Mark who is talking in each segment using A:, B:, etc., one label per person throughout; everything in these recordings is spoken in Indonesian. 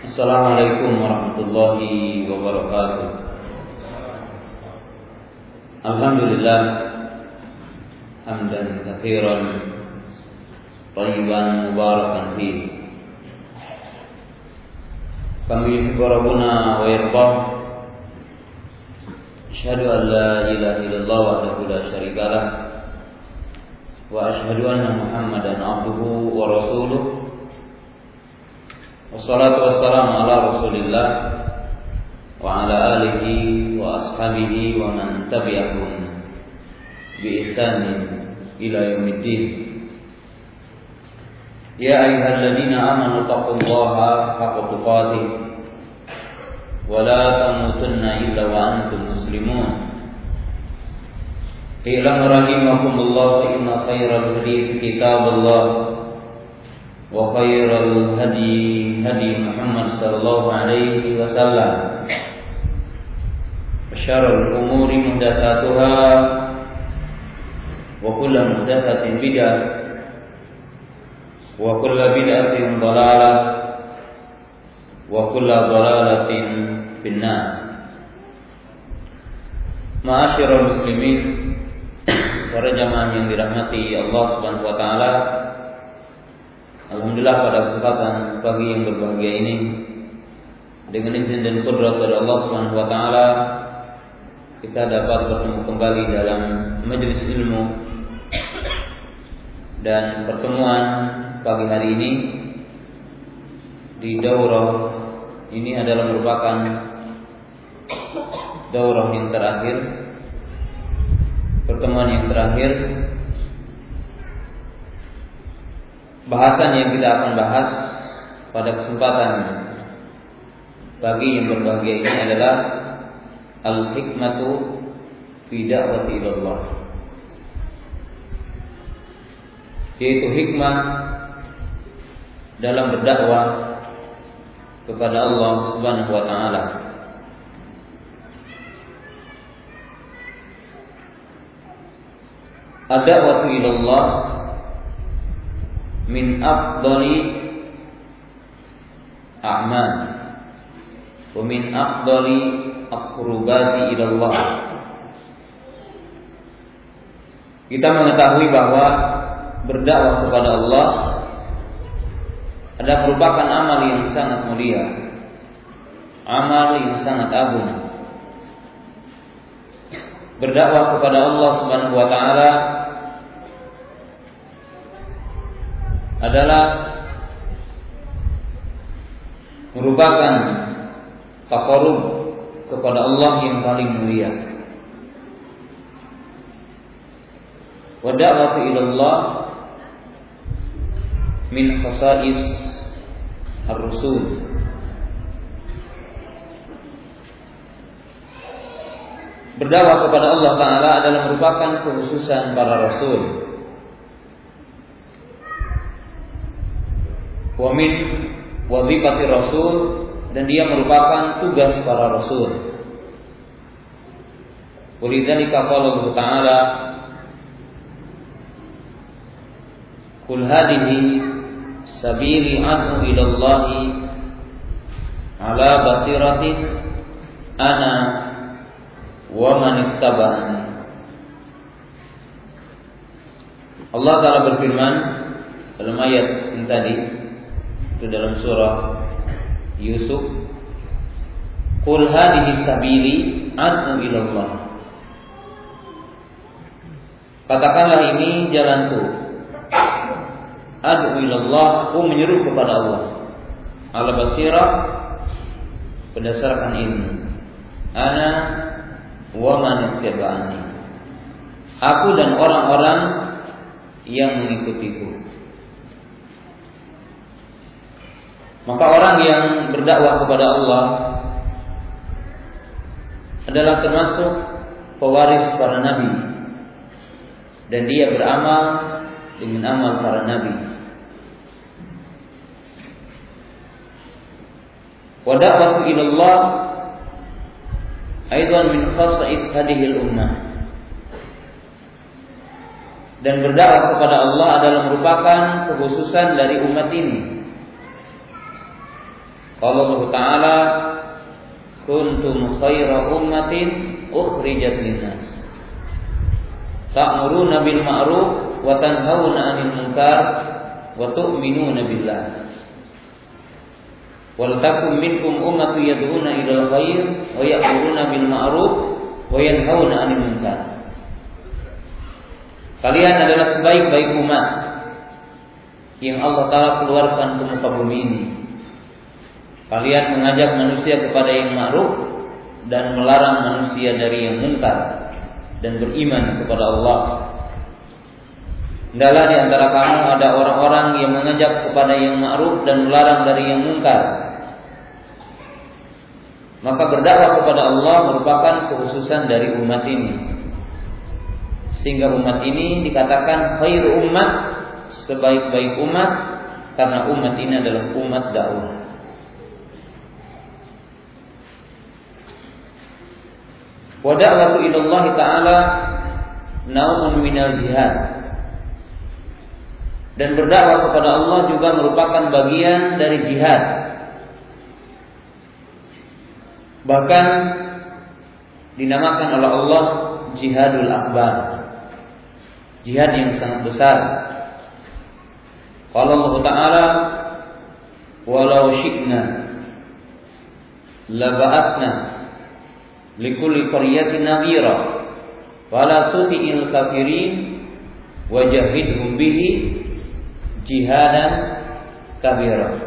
A: Assalamualaikum warahmatullahi wabarakatuh. Alhamdulillah hamdan katsiran thayyiban mubarakan fihi kama yuhibbu rabbuna wa yarda. Asyhadu an la ilaha illallah wahdahu la syarika lah wa asyhadu anna Muhammadan abduhu wa rasuluh. Wassalatu wassalamu ala Rasulillah wa ala alihi wa ashabihi wa man tabi'ahum bi ihsanin ila yaumiddin. Ya ayyuhalladzina amanu taqullaha haqqa tuqatih wa la tamutunna illa wa antum muslimun. Ilam rahimakumullah fa inna khairal hadits kitabullah wa khairal hadi Muhammad sallallahu alaihi wasallam wa syarrul umuri muhdatsatuha wa kullu muhdatsatin bid'ah wa kullu bid'atin dhalalah wa kullu dhalalatin finnar. Ma'asyiral muslimin, para jamaah yang dirahmati Allah Subhanahu wa taala, alhamdulillah pada kesempatan pagi yang berbahagia ini, dengan izin dan qudrat dari Allah Subhanahu wa taala, kita dapat bertemu kembali dalam majelis ilmu. Dan pertemuan pagi hari ini di daurah ini adalah merupakan daurah yang terakhir, pertemuan yang terakhir. Bahasan yang kita akan bahas pada kesempatan pagi yang berbahagia ini adalah al-hikmatu fi da'wati ilallah, yaitu hikmah dalam berdakwah kepada Allah Subhanahu wa taala. Ad-da'watu ilallah min afdali a'mal wa min afdali aqrubati ilallah. Kita mengetahui bahwa berdakwah kepada Allah adalah merupakan amal yang sangat mulia, amal yang sangat agung. Berdakwah kepada Allah Subhanahu wa taala adalah merupakan taqarrub kepada Allah yang paling mulia. Wa da'watu ila Allah min khasa'is ar-rusul. Berdakwah kepada Allah Ta'ala adalah merupakan kekhususan para rasul. Wa min wazifati rasul, dan dia merupakan tugas para rasul. Walidzalika qala Allah Ta'ala, qul hadhihi sabili ad'u ila Allah ala basiratin ana wa man ittaba'ani. Allah Ta'ala berfirman dalam ayat yang tadi, itu dalam surah Yusuf, qul hadhihi sabili ad'u ila Allah. Katakanlah ini jalanku, ad'u ila Allah, aku menyeru kepada Allah, ala basirah, berdasarkan ilmu, ana wa man ittaba'ani, aku dan orang-orang yang mengikutiku. Maka orang yang berdakwah kepada Allah adalah termasuk pewaris para nabi, dan dia beramal dengan amal para nabi. Wa da'watu ila Allah aidan min khasa'is hadhihi al-ummah. Dan berdakwah kepada Allah adalah merupakan kekhususan dari umat ini. Qala Allah Ta'ala, kuntum khaira ummatin ukhrijat linnas ta'muruna bil ma'ruf wa tanhauna 'anil munkar wa tu'minuna billah. Wal takum minkum ummatun yad'una ilal khair wa ya'muruna bil ma'ruf wa yanhauna 'anil munkar. Kalian adalah sebaik-baik umat yang Allah Ta'ala keluarkan ke muka bumi ini. Kalian mengajak manusia kepada yang ma'ruf dan melarang manusia dari yang munkar dan beriman kepada Allah. Hendaklah di antara kamu ada orang-orang yang mengajak kepada yang ma'ruf dan melarang dari yang munkar. Maka berdakwah kepada Allah merupakan kekhususan dari umat ini. Sehingga umat ini dikatakan khairu umat, sebaik-baik umat, karena umat ini adalah umat dakwah. Wa da'watu ila Allah Ta'ala nau'un minal jihad. Dan berdakwah kepada Allah juga merupakan bagian dari jihad. Bahkan dinamakan oleh Allah jihadul akbar, jihad yang sangat besar. Qala Allah Ta'ala, walau syi'na laba'atna likulli qaryatin nadhira wala tuti'il kafirin wajahidhum bihi jihadan kabira.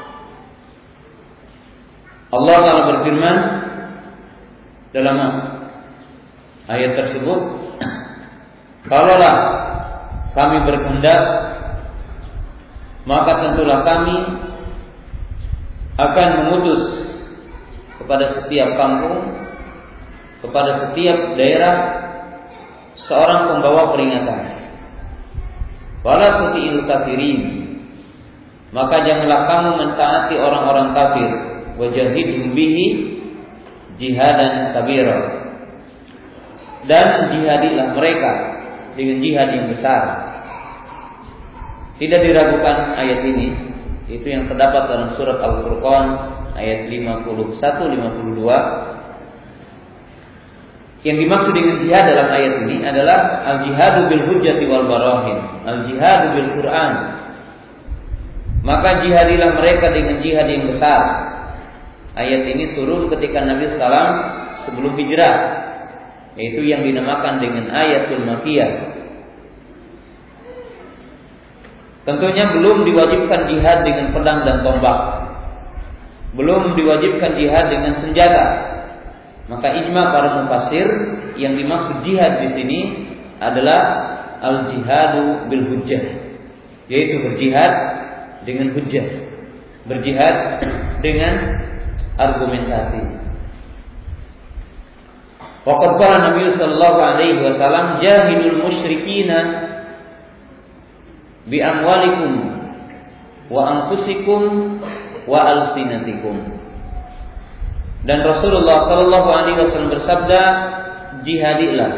A: Allah Ta'ala berfirman dalam ayat tersebut, kalaulah kami berkehendak, maka tentulah kami akan mengutus kepada setiap kampung, kepada setiap daerah seorang pembawa peringatan. Wala tuti'il kafirin, maka janganlah kamu mentaati orang-orang kafir. Wajahidhum bihi jihadan kabira, dan jihadilah mereka dengan jihad yang besar. Tidak diragukan ayat ini, itu yang terdapat dalam surat Al-Furqan ayat 51-52. Yang dimaksud dengan jihad dalam ayat ini adalah al-jihadu bil hujjati wal barahin, al-jihadu bil Quran. Maka jihadilah mereka dengan jihad yang besar. Ayat ini turun ketika Nabi SAW sebelum hijrah, yaitu yang dinamakan dengan ayatul Makkiyah. Tentunya belum diwajibkan jihad dengan pedang dan tombak, belum diwajibkan jihad dengan senjata. Maka ijma para mufassir, yang dimaksud jihad di sini adalah al-jihadu bil hujjah, yaitu berjihad dengan hujjah, berjihad dengan argumentasi. Waqad qala Nabi sallallahu alaihi wasallam, jahidul musyrikina bi amwalikum wa anfusikum wa alsinatikum. Dan Rasulullah sallallahu alaihi wasallam bersabda, jihadilah,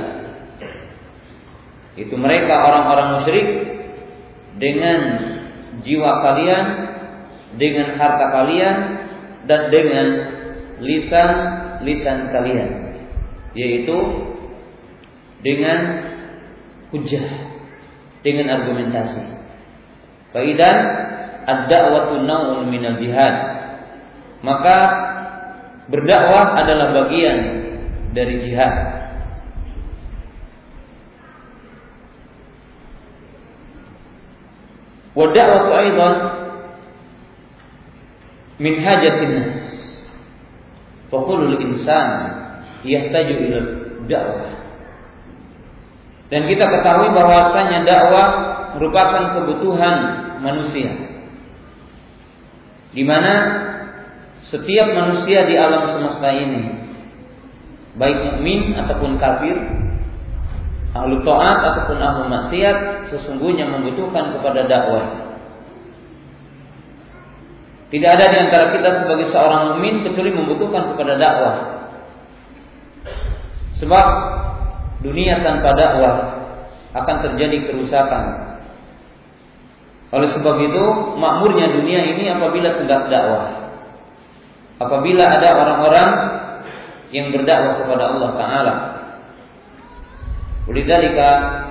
A: itu mereka orang-orang musyrik, dengan jiwa kalian, dengan harta kalian, dan dengan lisan kalian, yaitu dengan hujjah, dengan argumentasi. Faidan ad-da'watu naw'un minal jihad, maka berdakwah adalah bagian dari jihad. Wa da'watu aidan min hajatin nas, fa kullu insan yahtaju ila dakwah. Dan kita ketahui bahwasanya dakwah merupakan kebutuhan manusia, di mana setiap manusia di alam semesta ini, baik mukmin ataupun kafir, ahlu taat ataupun ahlu maksiat, sesungguhnya membutuhkan kepada dakwah. Tidak ada di antara kita sebagai seorang mukmin kecuali membutuhkan kepada dakwah. Sebab dunia tanpa dakwah akan terjadi kerusakan. Oleh sebab itu, makmurnya dunia ini apabila tegak dakwah. apabila ada orang-orang yang berdakwah kepada Allah Ta'ala. Lidzalika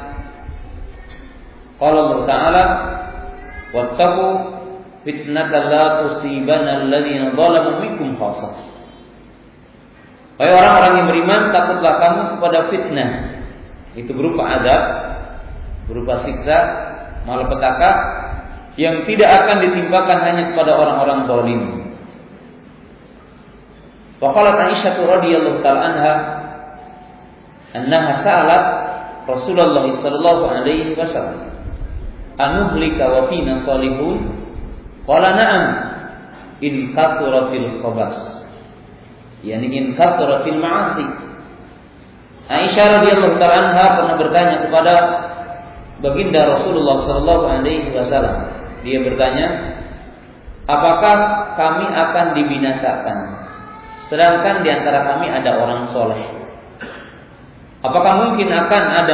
A: qala Allah Ta'ala wattaqu fitnatan la tusibanna alladziina zalamu minkum khassah. Wahai orang-orang yang beriman, takutlah kamu kepada fitnah. Itu berupa azab, berupa siksa, malapetaka yang tidak akan ditimpakan hanya kepada orang-orang zalim. Wa qalat Aisyah radhiyallahu ta'ala anha annaha sa'alat Rasulullah sallallahu alaihi wasallam anuhlika wa fina salihun qala na'am in kathuratil khabas, yani in kathuratil ma'asi. Aisyah radhiyallahu ta'ala anha pernah bertanya kepada baginda Rasulullah sallallahu alaihi wasallam. Dia bertanya, apakah kami akan dibinasakan sedangkan di antara kami ada orang soleh? Apakah mungkin akan ada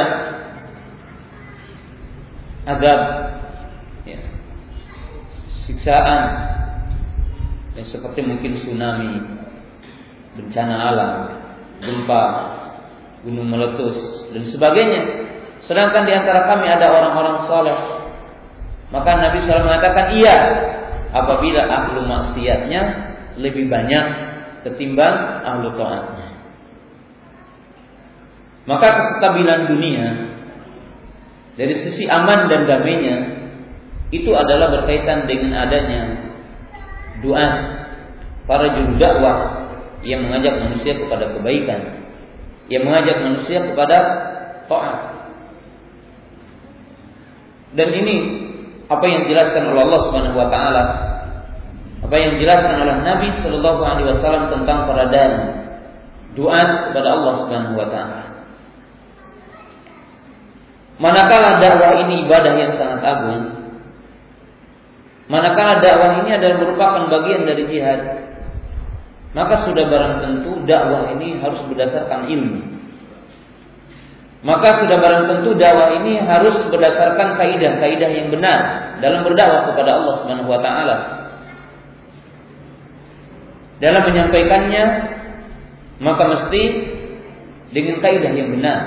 A: azab, ya, siksaan, ya, seperti mungkin tsunami, bencana alam, gempa, gunung meletus dan sebagainya, sedangkan di antara kami ada orang-orang soleh? Maka Nabi SAW mengatakan iya, apabila ahlu maksiatnya lebih banyak ketimbang ahlu taatnya. Maka kestabilan dunia dari sisi aman dan damainya itu adalah berkaitan dengan adanya doa para juru dakwah yang mengajak manusia kepada kebaikan, yang mengajak manusia kepada taat. Dan ini apa yang dijelaskan oleh Allah Subhanahu wa taala, apa yang dijelaskan oleh Nabi sallallahu alaihi wasallam tentang para dai, doa kepada Allah Subhanahu wa taala. Manakala dakwah ini ibadah yang sangat agung, manakala dakwah ini adalah merupakan bagian dari jihad, maka sudah barang tentu dakwah ini harus berdasarkan ilmu. Maka sudah barang tentu dakwah ini harus berdasarkan kaidah-kaidah yang benar dalam berdakwah kepada Allah Subhanahu wa taala. Dalam menyampaikannya maka mesti dengan kaidah yang benar.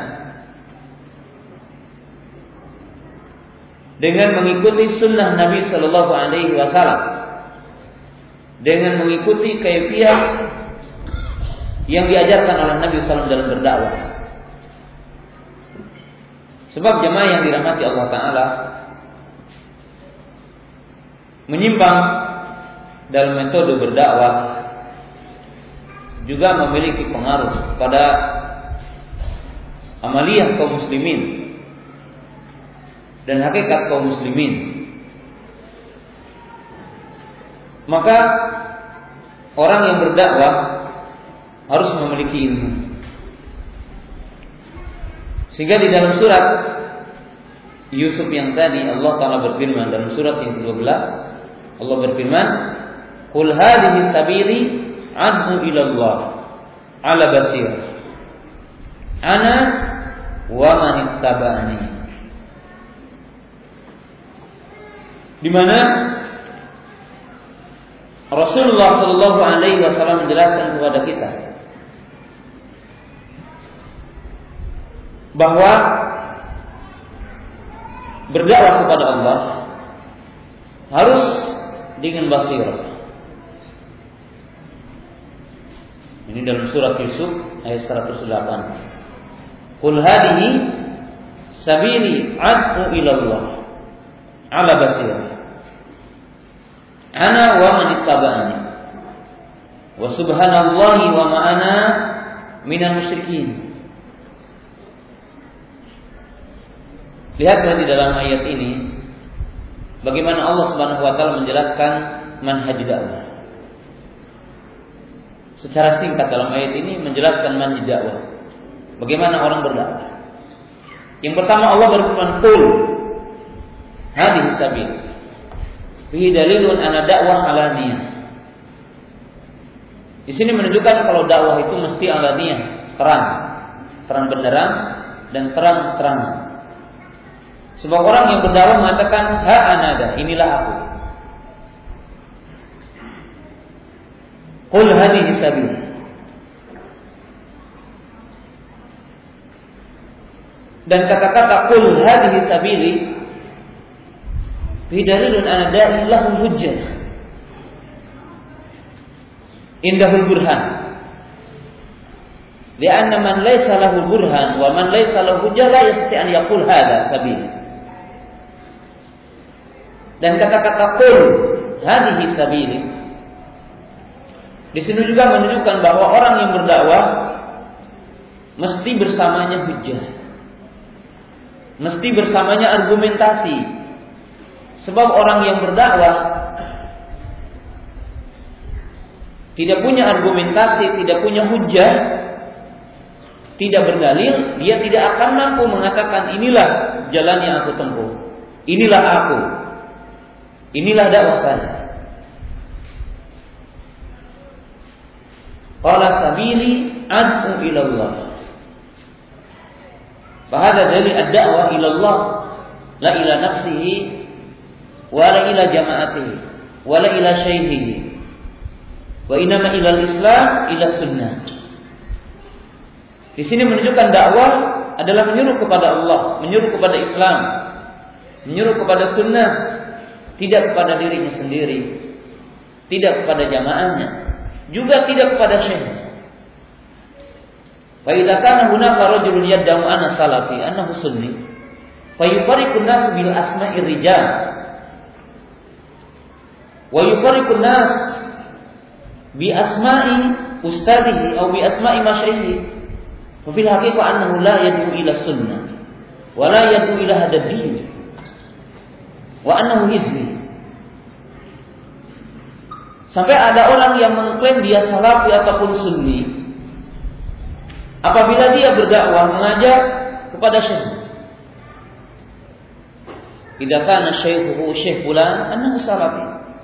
A: Dengan mengikuti sunnah Nabi sallallahu alaihi wasallam. Dengan mengikuti kaifiah yang diajarkan oleh Nabi sallallahu alaihi wasallam dalam berdakwah. Sebab jemaah yang dirahmati Allah Ta'ala, menyimpang dalam metode berdakwah juga memiliki pengaruh pada amaliyah kaum muslimin dan hakikat kaum muslimin. Maka orang yang berdakwah harus memiliki ilmu. Sehingga di dalam surat Yusuf yang tadi Allah Ta'ala berfirman dalam surat yang ke-12, Allah berfirman, "Qul hadhihi sabili ad'u ila Allah 'ala basirah ana wa man ittaba'ani." Di mana Rasulullah sallallahu alaihi wasallam menjelaskan kepada kita bahwa berdakwah kepada Allah harus dengan basirah. Ini dalam surat Yusuf ayat 108. Qul hadhihi sabili ad'u ila Allah 'ala basirah ana wa man ittaba'ani wa subhanallahi wa ma ana minal musyrikin. Lihatlah di dalam ayat ini bagaimana Allah Subhanahu wa taala menjelaskan manhaj dakwah. Secara singkat dalam ayat ini menjelaskan manhaj dakwah. Bagaimana orang berdakwah. Yang pertama Allah berfirman, "Qul hadhihi sabil." Fihi dalilun anna dakwah alaniyah. Di sini menunjukkan kalau dakwah itu mesti alaniyah, terang benderang dan terang-terangan. Sebab orang yang berdakwah mengatakan ha anada, inilah aku. Qul hadhihi sabili. Dan kata-kata qul hadhihi sabili fi dalilun ala da'i lahu hujjah indahul burhan. Lianna man laysa lahu burhan wa man laysa lahu hujjah la yastati an yaqul hadha sabili. Dan kata-kata qul hadhihi sabili di sini juga menunjukkan bahwa orang yang berdakwah mesti bersamanya hujjah, mesti bersamanya argumentasi. Sebab orang yang berdakwah tidak punya argumentasi, tidak punya hujjah, tidak berdalil, dia tidak akan mampu mengatakan inilah jalan yang aku tempuh, inilah aku, inilah dakwah saya. Qala sabili ad'u ila Allah. Fahada dalil ad-da'wah ila Allah, la ila nafsihi, wa la ila jama'atihi, wa la ila syaihihi, wa inama ila al-islam, ila sunnah. Di sini menunjukkan dakwah adalah menyuruh kepada Allah, menyuruh kepada Islam, menyuruh kepada sunnah, tidak kepada dirinya sendiri, tidak kepada jamaahnya, juga tidak kepada syekh. Fa idza kana hunaka rajulun yad'u ana salafi annahu sunni fa yufariqu an-nas bil asma'i rijal wa yufariqu an-nas bi asma'i ustadihi aw bi asma'i masyayikhi fa fil haqiqah annahu la yad'u ila sunnah wa la yad'u ila hadha ad-din wa annahu hizbi. Sampai ada orang yang mengklaim dia salafi ataupun sunni apabila dia berdakwah mengajak kepada syekh. Idza kana syaikhuhu syekh fulan annahu salafi.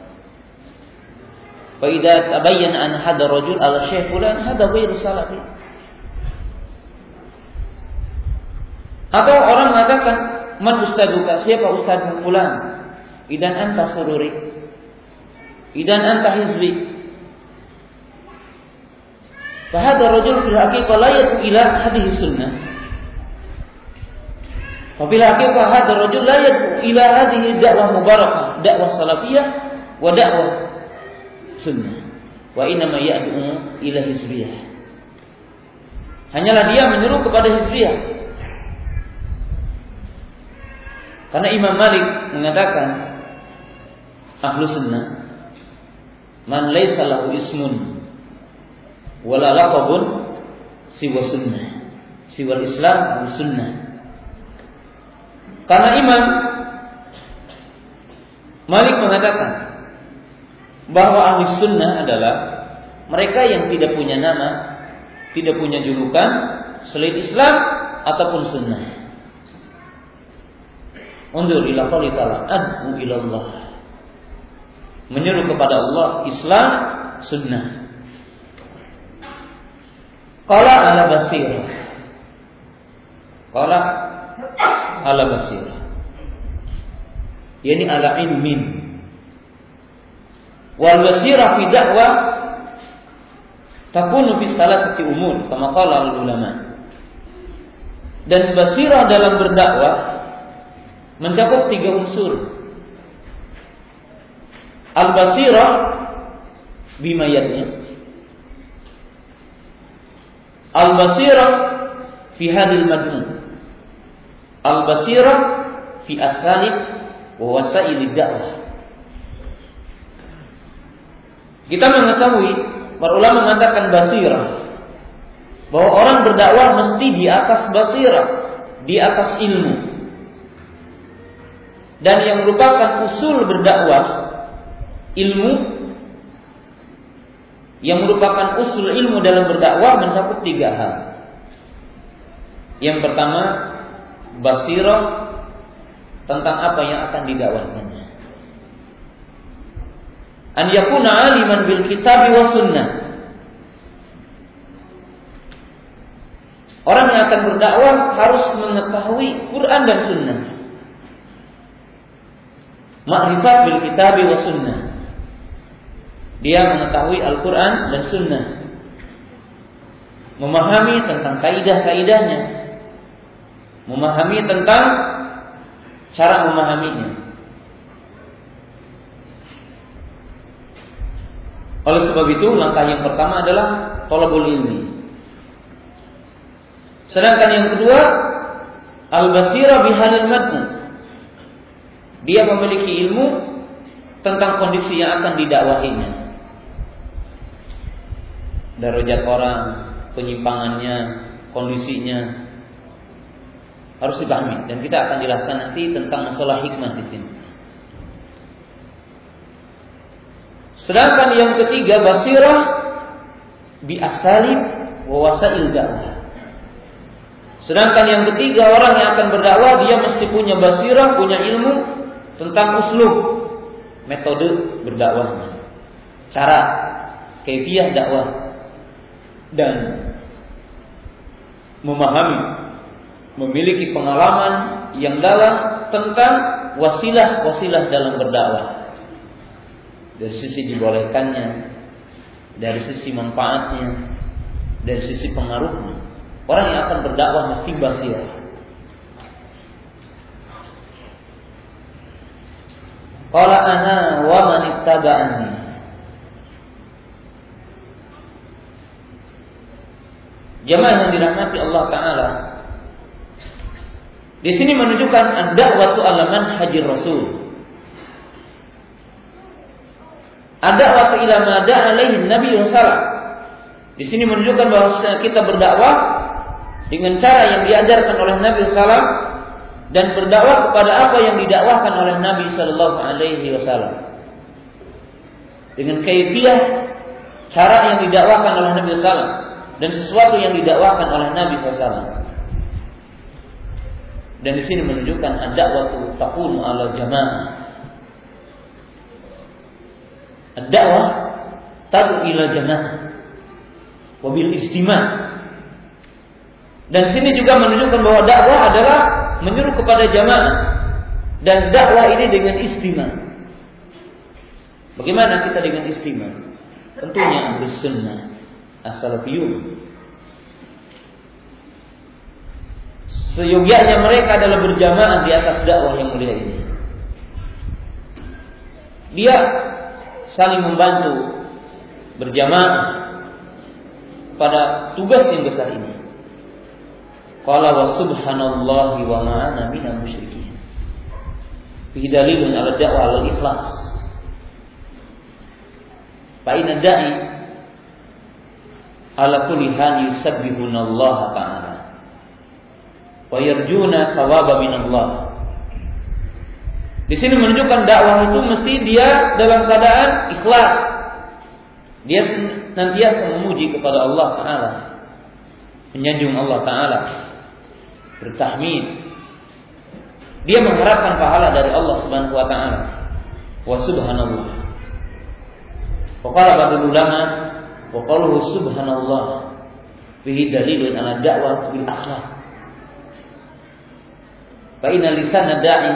A: Fa idza tabayyana an hadha rajul ala syekh fulan hadha ghairu salafi. Atau orang mengatakan man ustaduka, siapa ustadmu fulan? Idan anta sururi, idan anta hizbi. Fahadha rajul fil haqiqah la yad'u ila hadhihi sunnah. Fa fil haqiqah hadha rajul la yad'u ila hadhihi da'wah mubarakah, da'wah salafiyah wa da'wah sunnah. Wa inna ma yad'u ila hizbiyah. Hanyalah dia menyeru kepada hizbiyah. Karena Imam Malik mengatakan ahlu sunnah man laysa lahu ismun wala laqabun siwa sunnah, siwa Islam wa sunnah. Karena Imam Malik mengatakan bahwa ahli sunnah adalah mereka yang tidak punya nama, tidak punya julukan selain Islam ataupun sunnah. Undur ila qouli ta'ala ad'u ila Allah, menyeru kepada Allah, Islam, sunnah. Qala ala basirah, qala ala basirah, yani ala ilmin. Wal basirah fi da'wah takunu fi salasati umur kama qala ulama. Dan basirah dalam berdakwah mencakup 3 unsur. Al-basirah bima yadni, al-basirah fi hadil madmu, al-basirah fi asalib wa wasail dakwah. Kita mengetahui, para ulama mengatakan basirah, bahwa orang berdakwah mesti di atas basirah, di atas ilmu. Dan yang merupakan usul berdakwah, ilmu, yang merupakan usul ilmu dalam berdakwah mencakup 3 hal. Yang pertama, basirah tentang apa yang akan didakwahkannya. An yakuna aliman bil kitab wa sunnah. Orang yang akan berdakwah harus mengetahui Quran dan sunnah. Ma'rifat bil kitab wa sunnah. Dia mengetahui Al-Quran dan Sunnah, memahami tentang kaidah-kaidahnya, memahami tentang cara memahaminya. Oleh sebab itu, langkah yang pertama adalah thalabul ilmi. Sedangkan yang kedua, al-basira bihalil matn. Dia memiliki ilmu tentang kondisi yang akan didakwahinya. Darajat orang, penyimpangannya, kondisinya harus dipahami, dan kita akan jelaskan nanti tentang masalah hikmah di sini. Sedangkan yang ketiga, basirah bi asalib wa wasail dakwah. Sedangkan yang ketiga, orang yang akan berdakwah dia mesti punya basirah, punya ilmu tentang uslub, metode berdakwahnya, cara, kaifiyah dakwah, dan memahami, memiliki pengalaman yang dalam tentang wasilah-wasilah dalam berdakwah. Dari sisi dibolehkannya, dari sisi manfaatnya, dari sisi pengaruhnya. Orang yang akan berdakwah mesti basirah. Qala ana wa man ittaba'ani. Jamaah yang dirahmati Allah Ta'ala, di sini menunjukkan ad-da'watu ala manhajir Rasul. Ad-da'watu ila ma da'a alaihi Nabi sallallahu. Di sini menunjukkan bahwa kita berdakwah dengan cara yang diajarkan oleh Nabi sallallahu dan berdakwah kepada apa yang didakwahkan oleh Nabi sallallahu alaihi wasallam. Dengan kaifiyah cara yang didakwahkan oleh Nabi sallallahu dan sesuatu yang didakwahkan oleh Nabi sallallahu. Dan di sini menunjukkan ad-da'watu taqulu ala jamaah. Ad-da'wah tad'u ila jamaah wa bil istima'. Dan sini juga menunjukkan bahwa dakwah adalah menyuruh kepada jamaah, dan dakwah ini dengan istima'. Bagaimana kita dengan istima'? Tentunya Ahlus Sunnah, as-salafiyun. Seyogyanya mereka adalah berjamaah di atas dakwah yang mulia ini. Dia saling membantu, berjamaah pada tugas yang besar ini. Qala wa subhanallahi wa ma'ana minal musyrikin. Fihi dalilun ala da'wa al ikhlas. Fa inna da'i ala kulli hal yusabbihuna Allah ta'ala wa yarjuna sawaba minallah. Di sini menunjukkan dakwah itu mesti dia dalam keadaan ikhlas. Dia senantiasa memuji kepada Allah Ta'ala, menyanjung Allah Ta'ala, bertahmid. Dia mengharapkan pahala dari Allah Subhanahu wa Ta'ala. Wa subhanallah. Wa qala ba'dul ulama wa qaluhu subhanallah fihi dalilun ala da'wah bil akhlaq. Fa inna lisana da'i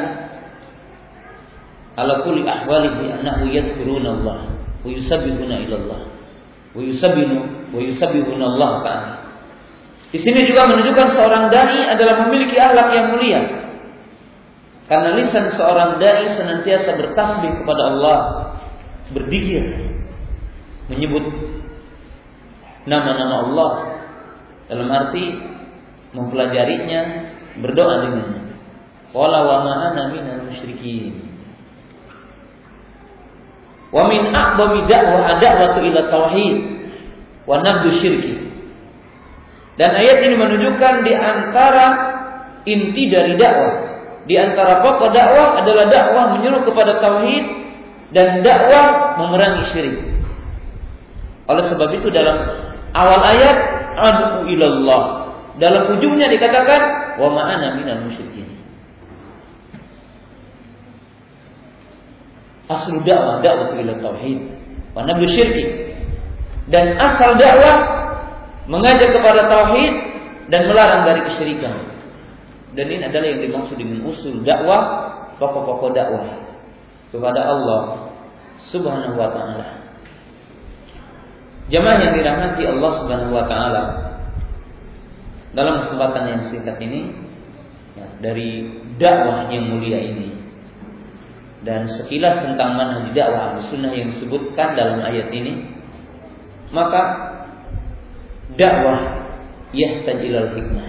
A: ala kulli ahwalihi annahu yadhkuruna Allah wa yusabbihuna ila Allah wa yusabbihuna Allah Ta'ala. Di sini juga menunjukkan seorang dai adalah memiliki akhlak yang mulia. Karena lisan seorang dai senantiasa bertasbih kepada Allah, berzikir, menyebut nama-nama Allah, dalam arti mempelajarinya, berdoa dengannya. Qala wa ma'ana minal musyrikin. Wa min a'zami da'wah da'watu ila tauhid wa nabdu syirki. Dan ayat ini menunjukkan di antara inti dari dakwah, di antara pokok dakwah adalah dakwah menyuruh kepada tauhid dan dakwah memerangi syirik. Oleh sebab itu dalam awal ayat ad'u ilallah, dalam ujungnya dikatakan wa ma'ana minal musyrikin. Asal dakwah ila tauhid wa nabdu syirki. Dan asal dakwah mengajak kepada tauhid dan melarang dari kesyirikan. Dan ini adalah yang dimaksud dengan usul dakwah, pokok-pokok dakwah kepada Allah Subhanahu wa Ta'ala. Jamaah yang dirahmati Allah Subhanahu wa taala, dalam kesempatan yang singkat ini dari dakwah yang mulia ini dan sekilas tentang manhaj dakwah Ahlussunnah yang disebutkan dalam ayat ini, maka dakwah yahtaj ilal hikmah.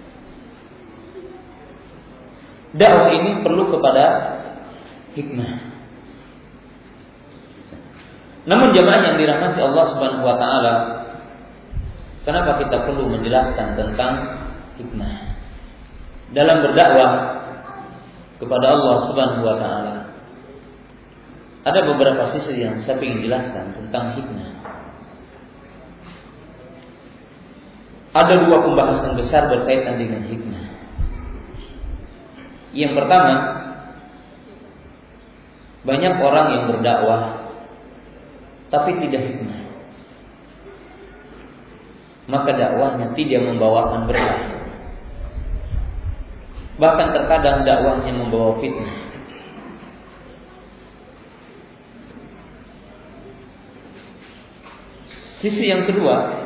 A: Dakwah ini perlu kepada hikmah. Namun jamaah yang dirahmati Allah Subhanahu wa taala, kenapa kita perlu menjelaskan tentang hikmah dalam berdakwah kepada Allah Subhanahu wa taala? Ada beberapa sisi yang saya ingin jelaskan tentang hikmah. Ada dua pembahasan besar berkaitan dengan hikmah. Yang pertama, banyak orang yang berdakwah tapi tidak hikmah, maka dakwahnya tidak membawakan berkah. Bahkan terkadang dakwahnya membawa fitnah. Sisi yang kedua,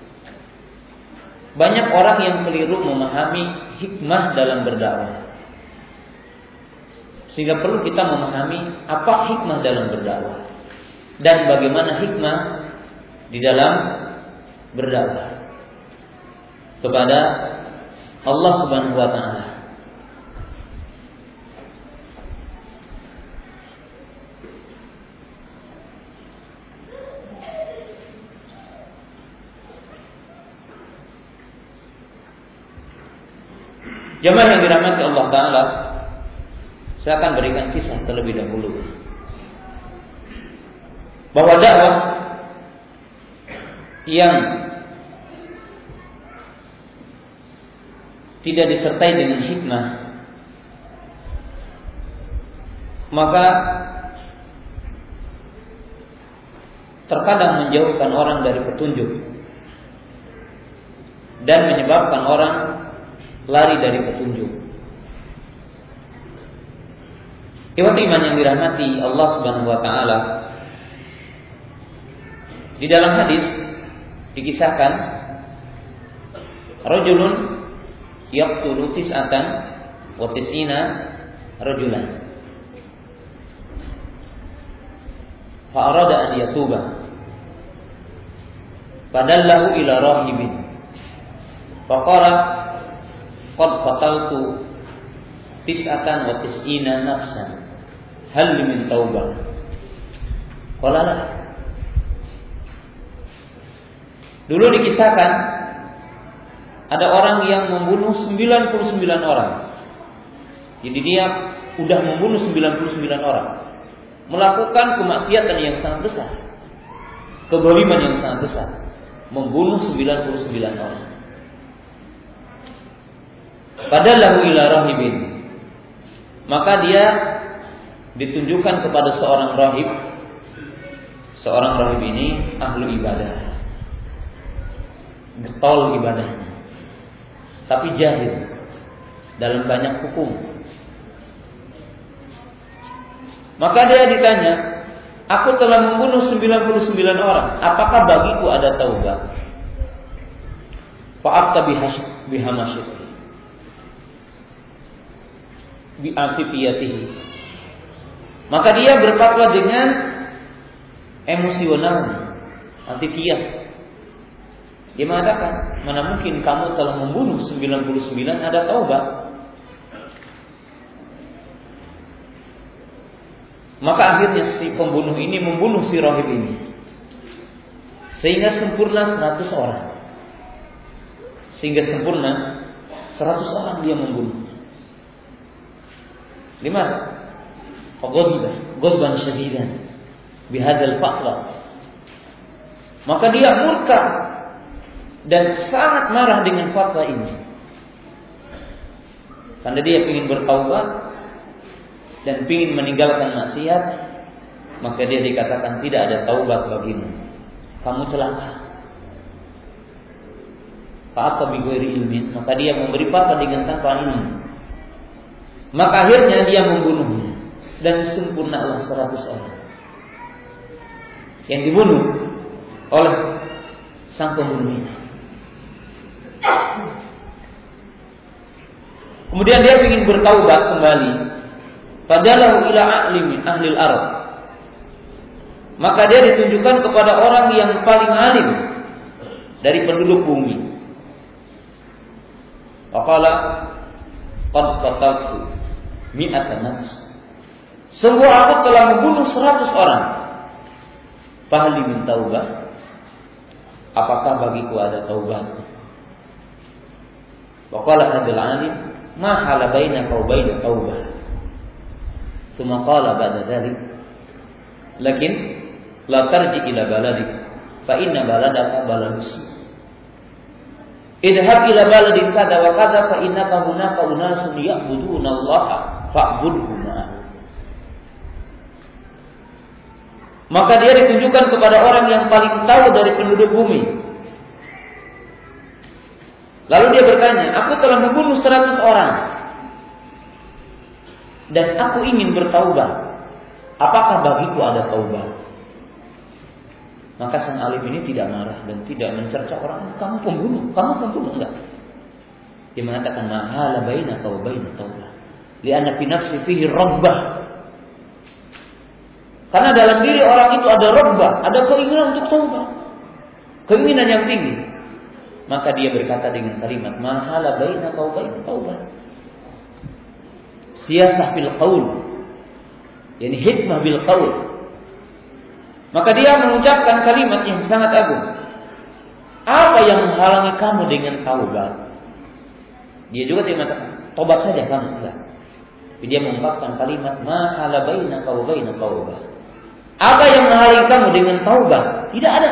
A: banyak orang yang keliru memahami hikmah dalam berdakwah. Sehingga perlu kita memahami apa hikmah dalam berdakwah dan bagaimana hikmah di dalam berdakwah kepada Allah Subhanahu wa taala. Jamaah yang dirahmati Allah taala, saya akan berikan kisah terlebih dahulu bahwa dakwah yang tidak disertai dengan hikmah, maka terkadang menjauhkan orang dari petunjuk dan menyebabkan orang lari dari petunjuk. Ikhwan iman yang dirahmati Allah Subhanahu wa taala, di dalam hadis dikisahkan rajulun yaqtulu tis'atan wa tis'ina rajulan fa arada an yatuba fadallahu ila rahibin faqala qad qataltu tis'atan wa tis'ina nafsan hal min taubah. Qala la. Dulu dikisahkan ada orang yang membunuh 99 orang. Jadi dia sudah membunuh 99 orang, melakukan kemaksiatan yang sangat besar, kezaliman yang sangat besar, membunuh 99 orang. Padahal ila rahibin, maka dia ditunjukkan kepada seorang rahib. Seorang rahib ini ahlu ibadah, getol ibadahnya, tapi jahil dalam banyak hukum. Maka dia ditanya, aku telah membunuh 99 orang, apakah bagiku ada taubat? Fa'abta bihamasyati bi'afifiyatihi. Maka dia berfatwa dengan emosional, atifiyah. Dia mengatakan, mana mungkin kamu telah membunuh 99 ada taubat? Maka akhirnya si pembunuh ini membunuh si rahib ini, sehingga sempurna 100 orang. Sehingga sempurna 100 orang dia membunuh. Lima ghadban syadidan bihadzal fatwa. Maka dia murka dan sangat marah dengan fatwa ini. Karena dia ingin bertaubat dan ingin meninggalkan maksiat, maka dia dikatakan tidak ada taubat bagimu. Kamu celaka. Fa'ata bi ghairi ilmin, maka dia memberi fatwa dengan tanpa ilmu. Maka akhirnya dia membunuhnya dan sempurnalah 100 orang yang dibunuh oleh sang pembunuhnya. Kemudian dia ingin bertaubat kembali. Fadalahu ila alimi ahlil ardh. Maka dia ditunjukkan kepada orang yang paling alim dari penduduk bumi. Waqala qad qataltu mi'atan nafs. Sungguh aku telah membunuh 100 orang. Fahli min taubah? Apakah bagiku ada taubat? Waqala hadal alim ma hala bainaka wa baina taubah. Tsumma qala ba'da dzalik lakin la tarji ila baladik fa inna baladaka baladus. Idhab ila baladin kada wa kada fa innaka hunaka unasun ya'buduna Allah fa'budhum. Maka dia ditunjukkan kepada orang yang paling tahu dari penduduk bumi. Lalu dia bertanya, aku telah membunuh 100 orang dan aku ingin bertaubat. Apakah bagiku ada taubat? Maka sang alim ini tidak marah dan tidak mencerca orang, kamu pembunuh, enggak. Dia mengatakan mahala bainaka wa baina taubah. Li'anna fi nafsi fihi rabbah. Karena dalam diri orang itu ada rabbah, ada keinginan untuk taubat. Keinginan yang tinggi. Maka dia berkata dengan kalimat mahala bainaka wa baina taubah. Siyasah bil qaul. Yani hikmah bil qaul. Maka dia mengucapkan kalimat yang sangat agung. Apa yang menghalangi kamu dengan taubat? Dia juga tidak mengatakan taubat saja kamu, enggak. Tapi dia mengungkapkan kalimat mahala bainaka wa baina taubah. Apa yang menghalangi kamu dengan taubat? Tidak ada.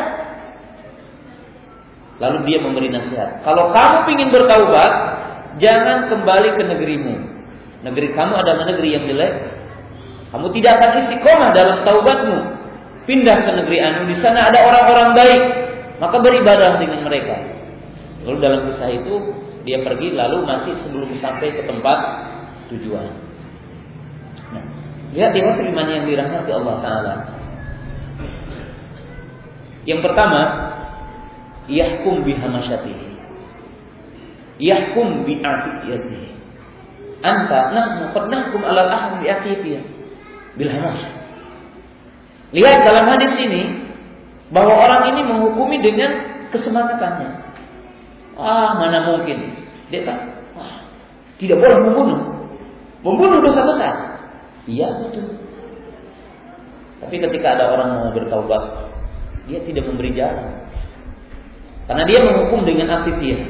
A: Lalu dia memberi nasihat. Kalau kamu ingin bertaubat, jangan kembali ke negerimu. Negeri kamu adalah negeri yang jelek. Kamu tidak akan istiqomah dalam taubatmu. Pindah ke negeri anu. Di sana ada orang-orang baik. Maka beribadah dengan mereka. Lalu dalam kisah itu dia pergi lalu mati sebelum sampai ke tempat tujuan. Nah, lihat dia iman yang dirahmati Allah Ta'ala. Yang pertama, yahkum bihamasyatihi, yahkum bi'afiyatihi. Anta nahnu qad nahkum alal aham bi'afiyatihi bilhamasyah. Lihat dalam hadis ini bahwa orang ini menghukumi dengan kesemangatannya. Mana mungkin dia tak tidak boleh membunuh. Membunuh dosa besar. Iya betul. Tapi ketika ada orang mau bertaubat, dia tidak memberi jalan. Karena dia menghukum dengan aktivitas.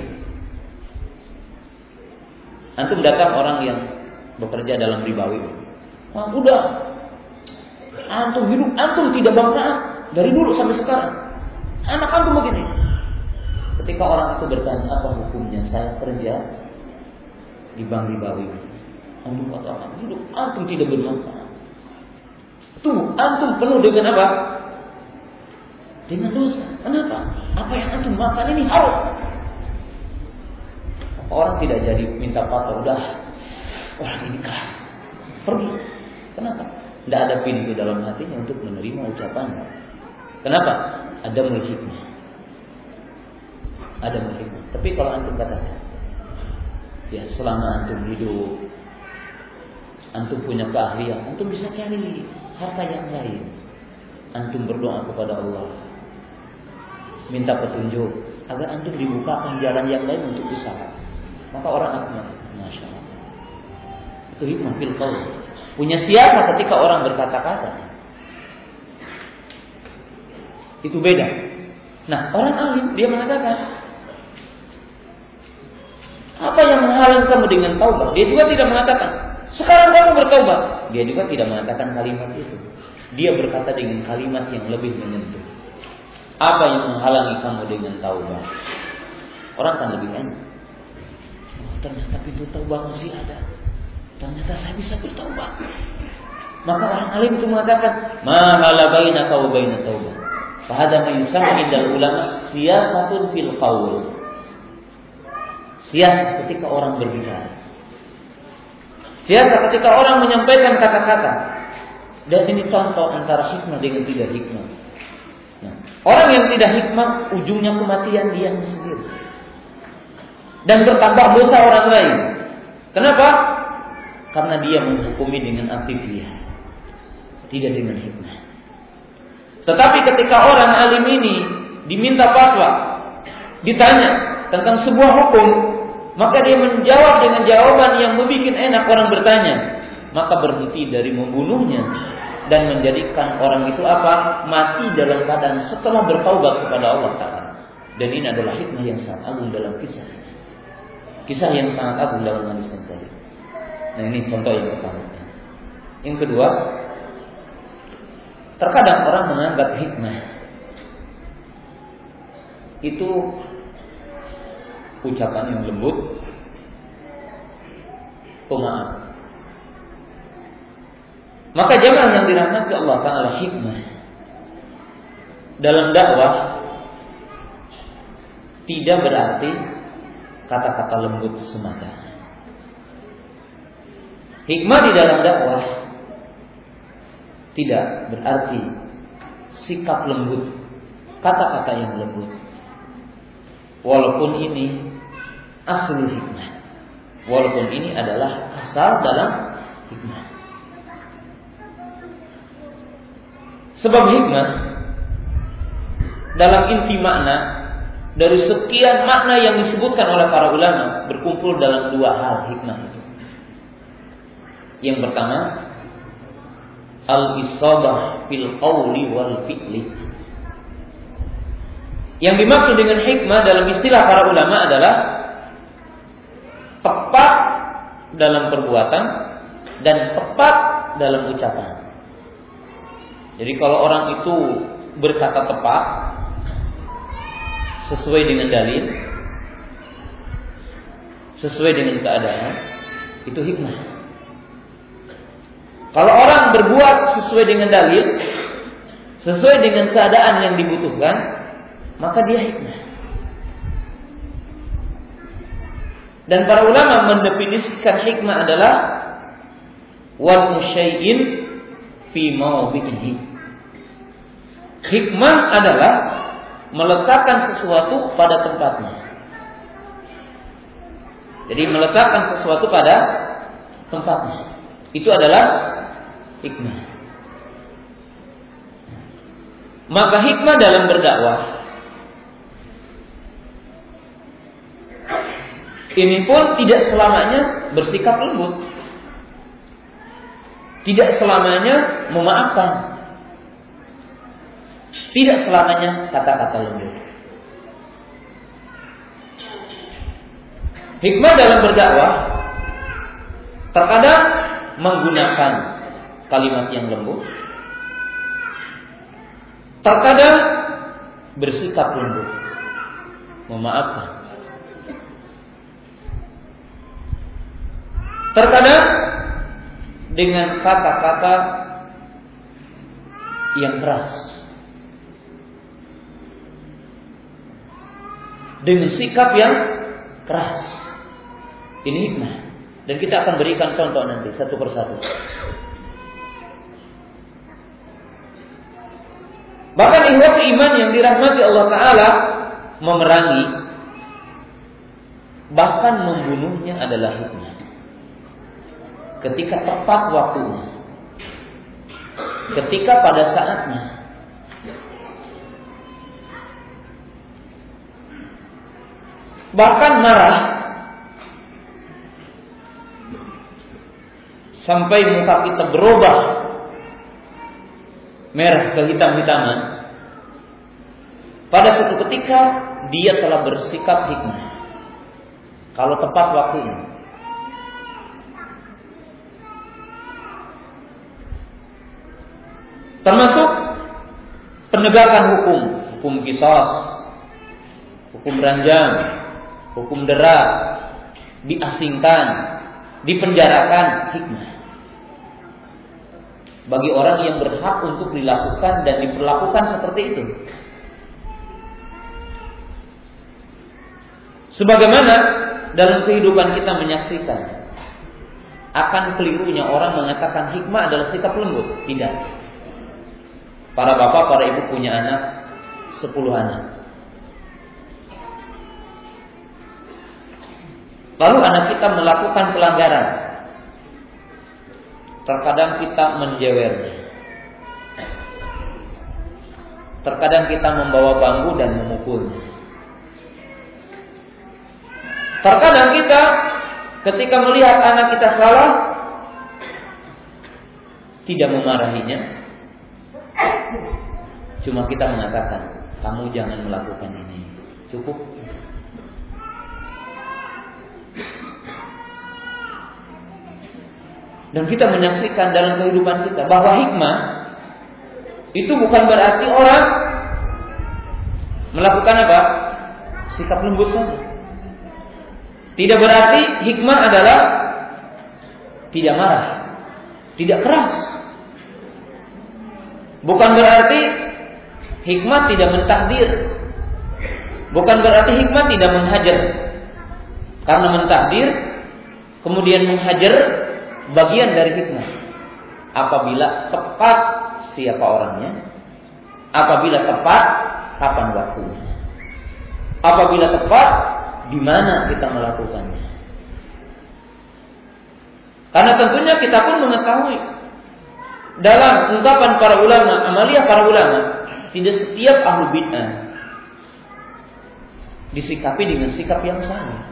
A: Antum datang orang yang bekerja dalam ribawi. Udah. Antum hidup, antum tidak bangkrut dari dulu sampai sekarang. Anak antum begini. Ketika orang itu bertanya apa hukumnya saya kerja di bank ribawi. Antum katakan hidup antum tidak bermanfaat. Tuh, antum penuh dengan apa? Dengan dosa. Kenapa? Apa yang antum makan ini haram. Orang tidak jadi minta fatwa, udah orang ini keras. Pergi. Kenapa? Tidak ada pintu dalam hatinya untuk menerima ucapannya. Kenapa? Ada hikmah. Ada hikmah. Tapi kalau antum katakan, ya selama antum hidup, antum punya keahlian, antum bisa cari harta yang lain. Antum berdoa kepada Allah, minta petunjuk agar antum dibukakan jalan yang lain untuk usaha. Maka orang akan mengatakan, Masya Allah. Itu hikmah fil qaul. Punya siapa ketika orang berkata-kata. Itu beda. Nah, orang alim dia mengatakan, apa yang menghalang kamu dengan taubat? Dia juga tidak mengatakan, sekarang kamu bertaubat. Dia juga tidak mengatakan kalimat itu. Dia berkata dengan kalimat yang lebih menyentuh. Apa yang menghalangi kamu dengan taubat? Orang kan lebih enak. Ternyata pintu taubat masih ada. Ternyata saya bisa bertaubat. Maka orang alim itu mengatakan, ma hala bainaka wa baina taubat. Fa hadza ma yusamma indal ulama siyasatun fil qaul. Siasat ketika orang berbicara. Siasat ketika orang menyampaikan kata-kata. Dan ini contoh antara hikmah dengan tidak hikmah. Nah, Orang yang tidak hikmah, ujungnya kematian dia sendiri. Dan bertambah dosa orang lain. Kenapa? Karena dia menghukumi dengan aktivitas, tidak dengan hikmah. Tetapi ketika orang alim ini diminta fatwa, ditanya tentang sebuah hukum, maka dia menjawab dengan jawaban yang membuat enak orang bertanya, maka berhenti dari membunuhnya dan menjadikan orang itu apa? Mati dalam keadaan setelah bertaubat kepada Allah Ta'ala. Dan ini adalah hikmah yang sangat agung dalam kisah. Kisah yang sangat agung dalam hadis tadi. Nah, ini contoh yang pertama. Yang kedua, terkadang orang menganggap hikmah itu ucapan yang lembut, pemaaf. Maka jamaah yang dirahmati Allah Ta'ala, hikmah dalam dakwah tidak berarti kata-kata lembut semata. Hikmah di dalam dakwah tidak berarti sikap lembut, kata-kata yang lembut. Walaupun ini asli hikmah, walaupun ini adalah asal dalam hikmah. Sebab hikmah dalam inti makna dari sekian makna yang disebutkan oleh para ulama berkumpul dalam dua hal hikmah itu. Yang pertama, al-isabah fil qawli wal fi'li. Yang dimaksud dengan hikmah dalam istilah para ulama adalah tepat dalam perbuatan dan tepat dalam ucapan. Jadi kalau orang itu berkata tepat sesuai dengan dalil, sesuai dengan keadaan, itu hikmah. Kalau orang berbuat sesuai dengan dalil, sesuai dengan keadaan yang dibutuhkan, maka dia hikmah. Dan para ulama mendefinisikan hikmah adalah wal syai'in fi mawdi'ihi. Hikmah adalah meletakkan sesuatu pada tempatnya. Jadi meletakkan sesuatu pada tempatnya. Itu adalah hikmah. Maka hikmah dalam berdakwah ini pun tidak selamanya bersikap lembut, tidak selamanya memaafkan, tidak selamanya kata-kata lembut. Hikmah dalam berdakwah terkadang menggunakan kalimat yang lembut, terkadang bersikap lembut, memaafkan, terkadang dengan kata-kata yang keras, dengan sikap yang keras. Ini hikmah. Dan kita akan berikan contoh nanti satu persatu. Bahkan ikhwat iman yang dirahmati Allah Ta'ala, memerangi, bahkan membunuhnya adalah hikmah. Ketika tepat waktunya, ketika pada saatnya. Bahkan marah sampai muka kita berubah merah ke hitam-hitaman. Pada suatu ketika dia telah bersikap hikmah kalau tepat waktunya. Termasuk penegakan hukum qisas, hukum ranjam, hukum dera, diasingkan, dipenjarakan, hikmah. Bagi orang yang berhak untuk dilakukan dan diperlakukan seperti itu. Sebagaimana dalam kehidupan kita menyaksikan akan kelirunya orang mengatakan hikmah adalah sikap lembut. Tidak. Para bapak, para ibu punya anak, 10 anak. Lalu anak kita melakukan pelanggaran. Terkadang kita menjewernya. Terkadang kita membawa bambu dan memukulnya. Terkadang kita ketika melihat anak kita salah tidak memarahinya. Cuma kita mengatakan, kamu jangan melakukan ini. Cukup. Dan kita menyaksikan dalam kehidupan kita bahwa hikmah itu bukan berarti orang melakukan apa? Sikap lembut saja. Tidak berarti hikmah adalah tidak marah, tidak keras. Bukan berarti hikmah tidak mentakdir. Bukan berarti hikmah tidak menghajar. Karena mentakdir kemudian menghajar bagian dari hikmah. Apabila tepat siapa orangnya, apabila tepat kapan waktunya, apabila tepat di mana kita melakukannya. Karena tentunya kita pun mengetahui dalam ungkapan para ulama, amaliyah para ulama, tidak setiap ahlu bid'ah disikapi dengan sikap yang sama.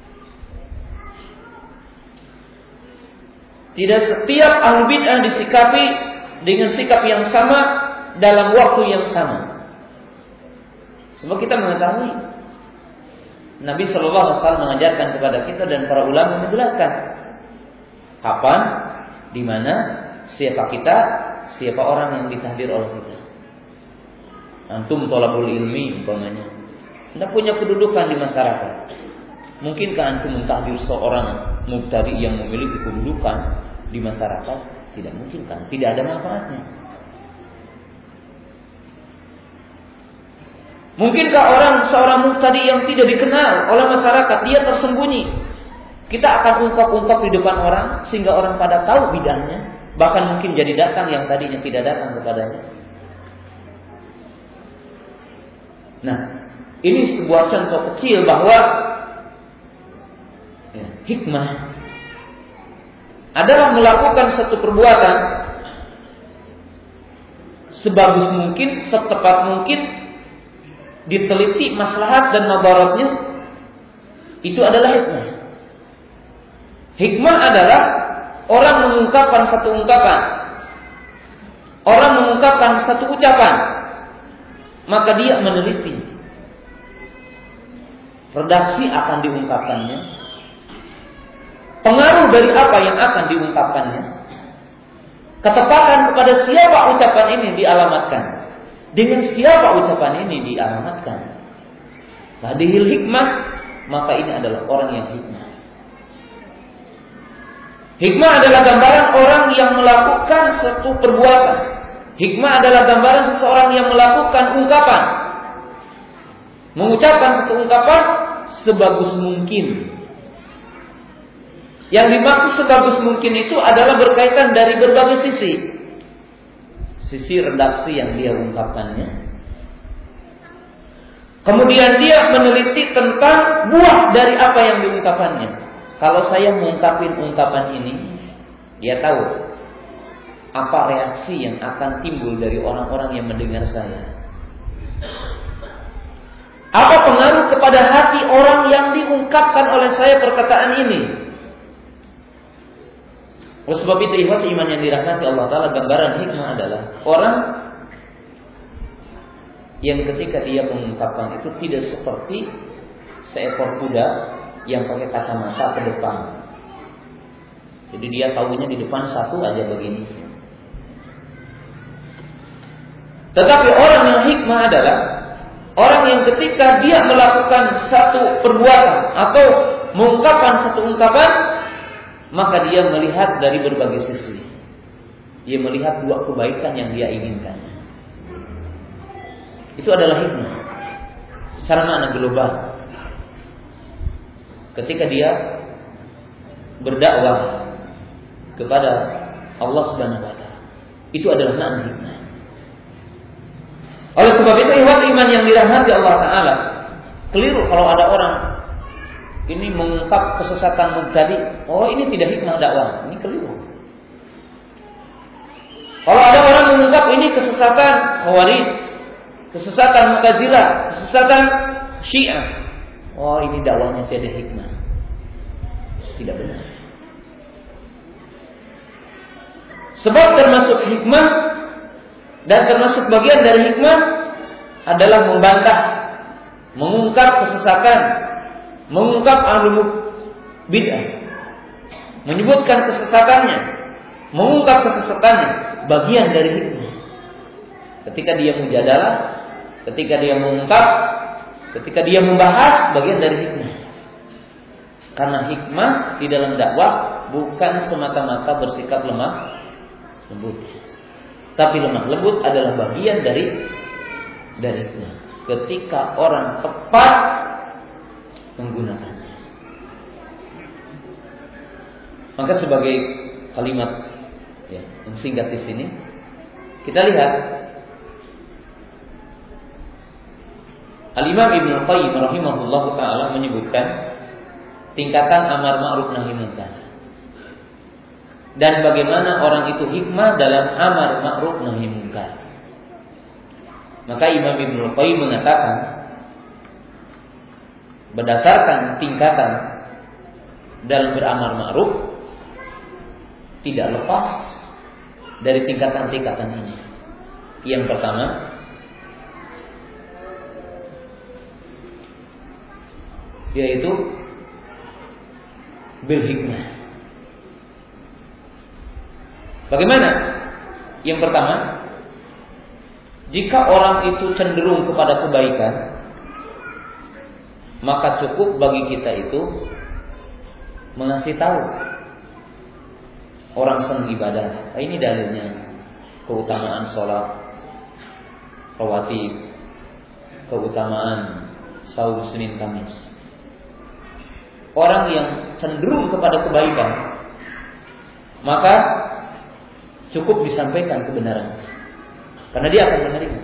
A: Tidak setiap ahlu bid'ah disikapi dengan sikap yang sama dalam waktu yang sama. Sebab kita mengetahui Nabi SAW mengajarkan kepada kita dan para ulama menjelaskan kapan, di mana, siapa kita, siapa orang yang ditahdir oleh kita. Antum thalabul ilmi umpamanya, Anda punya kedudukan di masyarakat. Mungkinkah antum mentahdir seorang mubtadi yang memiliki kedudukan di masyarakat? Tidak mungkin kan? Tidak ada manfaatnya. Mungkinkah seorang mubtadi yang tidak dikenal oleh masyarakat, dia tersembunyi, kita akan ungkap-ungkap di depan orang sehingga orang pada tahu bidangnya, bahkan mungkin jadi datang yang tadinya tidak datang kepadanya. Nah, ini sebuah contoh kecil bahwa hikmah adalah melakukan satu perbuatan sebagus mungkin, setepat mungkin, diteliti maslahat dan madaratnya. Itu adalah hikmah. Hikmah adalah orang mengungkapkan satu ungkapan, orang mengungkapkan satu ucapan, maka dia meneliti redaksi akan diungkapkannya, pengaruh dari apa yang akan diungkapkannya, ketepatan kepada siapa ucapan ini dialamatkan, dengan siapa ucapan ini dialamatkan. Hadhil hikmah, maka ini adalah orang yang hikmah. Hikmah adalah gambaran orang yang melakukan satu perbuatan. Hikmah adalah gambaran seseorang yang melakukan ungkapan, mengucapkan satu ungkapan sebagus mungkin. Yang dimaksud sebagus mungkin itu adalah berkaitan dari berbagai sisi. Sisi redaksi yang dia ungkapkannya. Kemudian dia meneliti tentang buah dari apa yang diungkapkannya. Kalau saya mengungkapin ungkapan ini, dia tahu apa reaksi yang akan timbul dari orang-orang yang mendengar saya. Apa pengaruh kepada hati orang yang diungkapkan oleh saya perkataan ini? Oleh sebab itu ikhwat iman yang dirahmati Allah Ta'ala, gambaran hikmah adalah orang yang ketika dia mengungkapkan itu tidak seperti seekor kuda yang pakai kacamata ke depan. Jadi dia tahunya di depan satu aja begini. Tetapi orang yang hikmah adalah orang yang ketika dia melakukan satu perbuatan atau mengungkapkan satu ungkapan, maka dia melihat dari berbagai sisi. Dia melihat dua kebaikan yang dia inginkan. Itu adalah hikmah secara makna global. Ketika dia berdakwah kepada Allah Subhanahu wa taala, itu adalah makna hikmah. Oleh sebab itu iman yang dirahmati Allah Ta'ala, keliru kalau ada orang ini mengungkap kesesatan mubtadi, oh ini tidak hikmah dakwah, ini keliru. Kalau ada orang mengungkap ini kesesatan Khawarij, kesesatan Mu'tazilah, kesesatan Syiah, oh ini dakwahnya tiada hikmah, tidak benar. Sebab termasuk hikmah dan termasuk bagian dari hikmah adalah membantah, mengungkap kesesatan, mengungkap ahlul bid'ah, menyebutkan kesesatannya, mengungkap kesesatannya, bagian dari hikmah. Ketika dia mujadalah, ketika dia mengungkap, ketika dia membahas, bagian dari hikmah. Karena hikmah di dalam dakwah bukan semata-mata bersikap lemah lembut, tapi lemah lembut adalah bagian dari hikmah. Ketika orang tepat menggunakannya. Maka sebagai kalimat yang singkat di sini, kita lihat Al-Imam Ibnu Qayyim rahimahullah taala menyebutkan tingkatan amar ma'ruf nahi munkar dan bagaimana orang itu hikmah dalam amar ma'ruf nahi munkar. Maka Imam Ibnu Qayyim mengatakan berdasarkan tingkatan dalam beramar ma'ruf tidak lepas dari tingkatan-tingkatan ini. Yang pertama, yaitu bil hikmah. Bagaimana? Yang pertama, jika orang itu cenderung kepada kebaikan, maka cukup bagi kita itu mengasih tahu orang senang ibadah. Ini dalilnya keutamaan sholat rawatib, keutamaan saum Senin Kamis. Orang yang cenderung kepada kebaikan, maka cukup disampaikan kebenaran, karena dia akan menerima.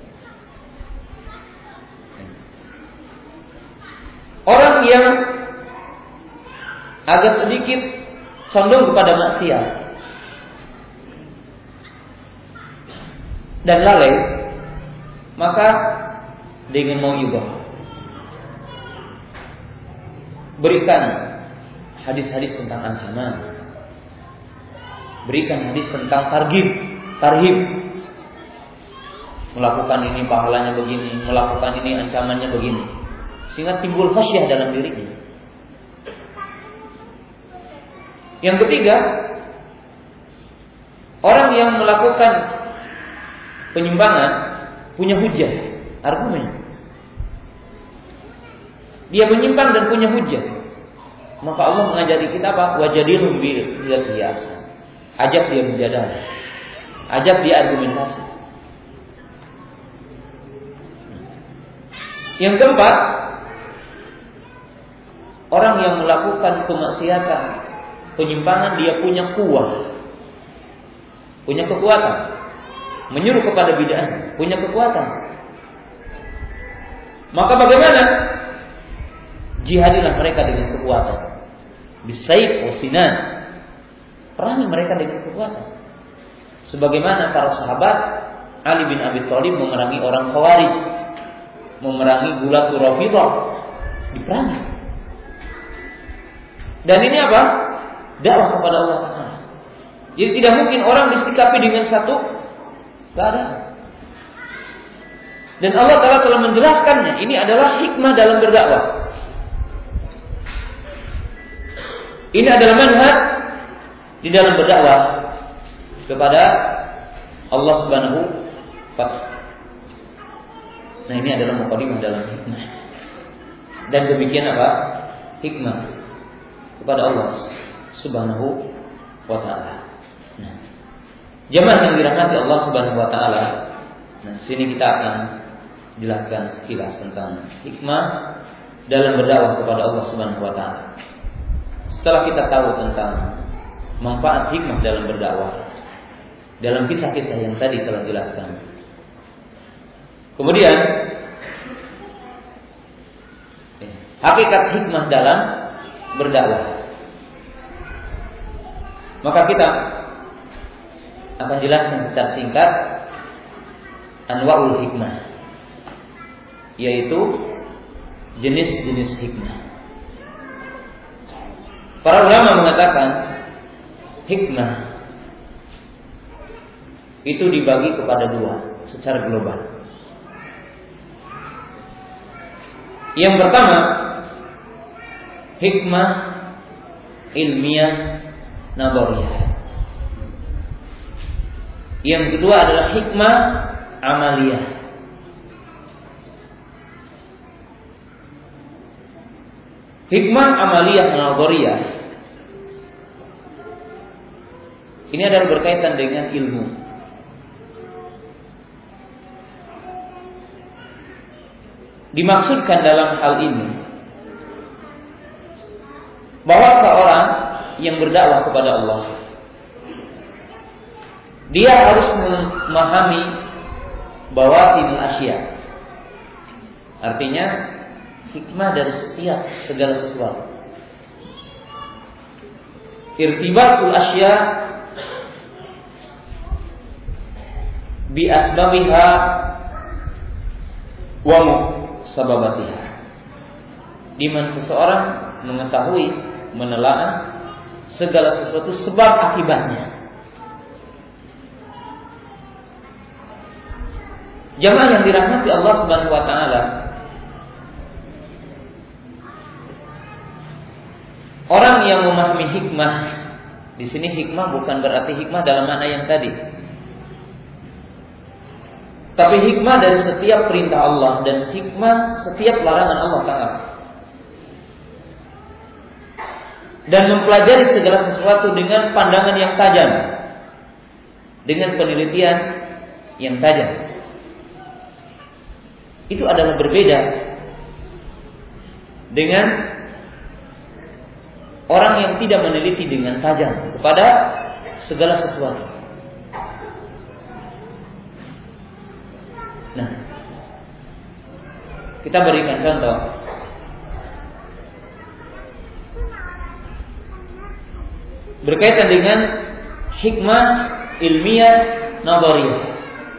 A: Orang yang agak sedikit condong kepada maksiat dan lalai, maka dia ingin mau ubah. Berikan hadis-hadis tentang ancaman, berikan hadis tentang tarhib. Melakukan ini pahalanya begini, melakukan ini ancamannya begini, sehingga timbul khasyah dalam dirinya. Yang ketiga, orang yang melakukan penyimpangan punya hujah, argumen. Dia menyimpang dan punya hujah. Maka Allah mengajari kita apa? Wajadilhum bil qiyas. Ajak dia menjadal, ajak dia argumentasi. Yang keempat, orang yang melakukan kemaksiatan, penyimpangan, dia punya kuah, punya kekuatan, menyuruh kepada bid'ah, punya kekuatan. Maka bagaimana? Jihadilah mereka dengan kekuatan, bisayf wa sinan, perangi mereka dengan kekuatan. Sebagaimana para sahabat Ali bin Abi Thalib memerangi orang Khawarij, memerangi Gulatul Rafidhah, diperangi. Dan ini apa? Dakwah kepada Allah Taala. Jadi tidak mungkin orang disikapi dengan satu keadaan. Dan Allah Taala telah menjelaskannya. Ini adalah hikmah dalam berdakwah. Ini adalah manhaj di dalam berdakwah kepada Allah Subhanahu wa ta'ala. Nah, ini adalah muqaddimah dalam hikmah. Dan demikian apa? Hikmah kepada Allah Subhanahu wa ta'ala. Nah, jemaah yang dirahmati Allah Subhanahu wa ta'ala. Nah, sini kita akan jelaskan sekilas tentang hikmah dalam berdakwah kepada Allah Subhanahu wa ta'ala. Setelah kita tahu tentang manfaat hikmah dalam berdakwah, dalam kisah-kisah yang tadi telah dijelaskan, Kemudian hakikat hikmah dalam berdakwah. Maka kita akan jelaskan secara singkat anwa'ul hikmah, yaitu jenis-jenis hikmah. Para ulama mengatakan hikmah itu dibagi kepada dua secara global. Yang pertama, hikmah ilmiah nabariyah. Yang kedua adalah hikmah amaliyah. Hikmah amaliyah nabariyah ini adalah berkaitan dengan ilmu. Dimaksudkan dalam hal ini bahwa seorang yang berdakwah kepada Allah, dia harus memahami bawatinul asya. Artinya hikmah dari setiap segala sesuatu. Irtibatul asya bi asbabiha wa sababatiha. Di mana seseorang mengetahui, menelaah segala sesuatu sebab akibatnya. Jamaah yang dirahmati Allah Subhanahu wa taala, orang yang memahami hikmah, di sini hikmah bukan berarti hikmah dalam makna yang tadi, tapi hikmah dari setiap perintah Allah dan hikmah setiap larangan Allah Ta'ala. Dan mempelajari segala sesuatu dengan pandangan yang tajam, dengan penelitian yang tajam. Itu adalah berbeda dengan orang yang tidak meneliti dengan tajam kepada segala sesuatu. Nah, kita berikan contoh. Berkaitan dengan hikmah ilmiah nabariyah.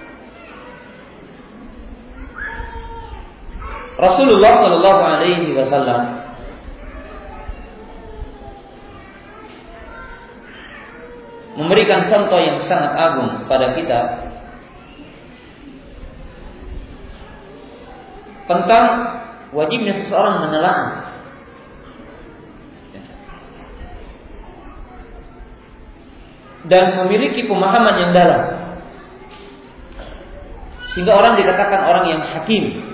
A: Rasulullah sallallahu alaihi wasallam memberikan contoh yang sangat agung kepada kita tentang wajibnya seseorang menelaah dan memiliki pemahaman yang dalam, sehingga orang dikatakan orang yang hakim.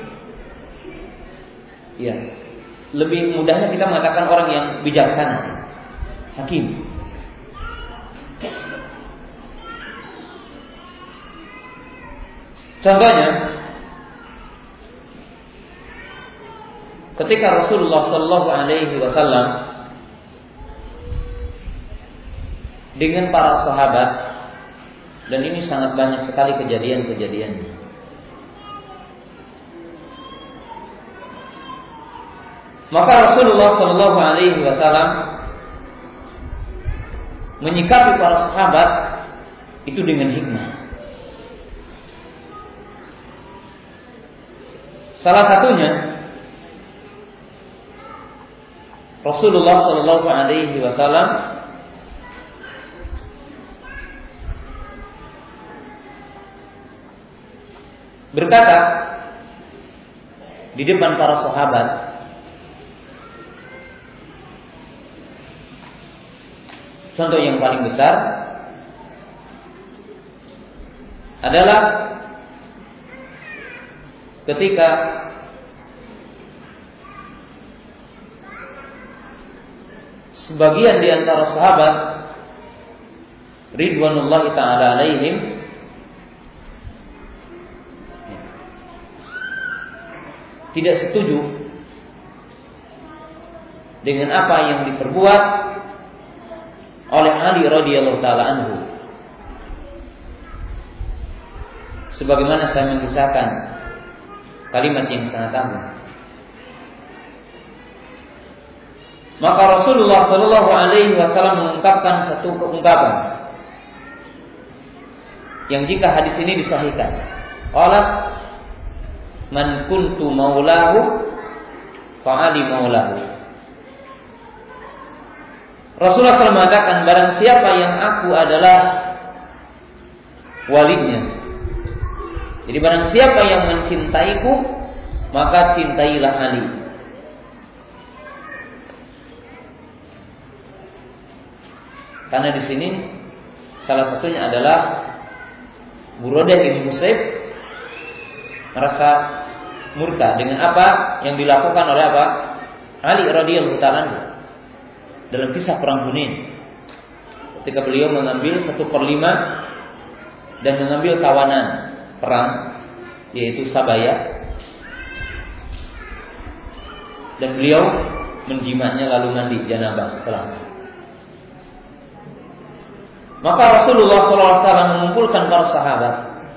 A: Ya, lebih mudahnya kita mengatakan orang yang bijaksana, hakim. Contohnya, ketika Rasulullah Sallallahu Alaihi Wasallam dengan para sahabat, dan ini sangat banyak sekali kejadian-kejadiannya. Maka Rasulullah Sallallahu Alaihi Wasallam menyikapi para sahabat itu dengan hikmah. Salah satunya Rasulullah Sallallahu Alaihi Wasallam berkata di depan para sahabat, contoh yang paling besar adalah ketika sebagian di antara sahabat ridwanullahi ta'ala alaihim tidak setuju dengan apa yang diperbuat oleh Ali radhiyallahu ta'ala anhu. Sebagaimana saya mengisahkan kalimat yang sangat agung. Maka Rasulullah Shallallahu Alaihi Wasallam mengungkapkan satu ungkapan yang jika hadis ini disahihkan, qala man kuntu maulahu fa'ali maulahu. Rasulullah SAW mengatakan, barang siapa yang aku adalah walinya. Jadi barang siapa yang mencintaiku, maka cintailah Ali. Karena di sini salah satunya adalah Buradah bin Husayb merasa murka dengan apa yang dilakukan oleh apa? Ali radhiyallahu ta'ala dalam kisah perang Hunain. Ketika beliau mengambil 1/5 dan mengambil tawanan perang, yaitu Sabaya, dan beliau menjimatnya lalu mandi janabah setelah. Maka Rasulullah SAW mengumpulkan para sahabat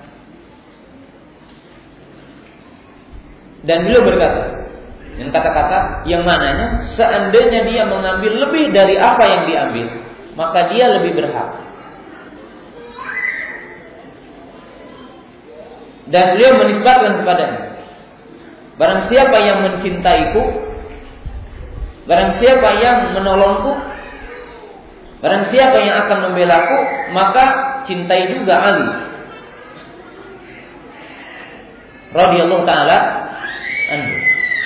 A: dan beliau berkata dengan kata-kata yang mananya seandainya dia mengambil lebih dari apa yang diambil, maka dia lebih berhak. Dan beliau menisbatkan kepadanya, barang siapa yang mencintaiku, barang siapa yang menolongku, barang siapa yang akan membelaku, maka cintai juga Ali radhiyallahu ta'ala anhu.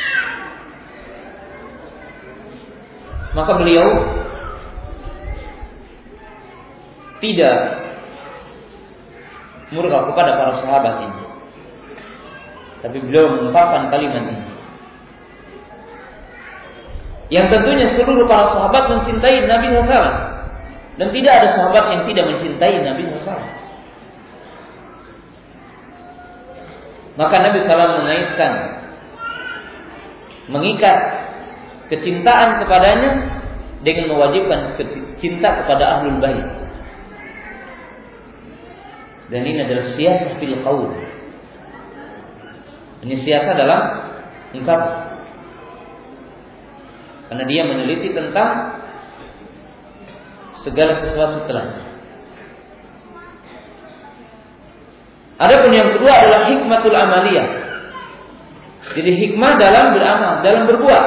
A: Maka beliau tidak murka kepada para sahabat ini, tapi beliau mengungkapkan kalimat ini, yang tentunya seluruh para sahabat mencintai Nabi SAW. Dan tidak ada sahabat yang tidak mencintai Nabi SAW. Maka Nabi SAW mengikat kecintaan kepadanya dengan mewajibkan cinta kepada Ahlul Bait. Dan ini adalah siasah fil qaul. Ini siasah dalam ungkapan. Karena dia meneliti tentang segala sesuatu telah. Adapun yang kedua adalah hikmatul amaliyah. Jadi hikmah dalam beramal, dalam berbuat.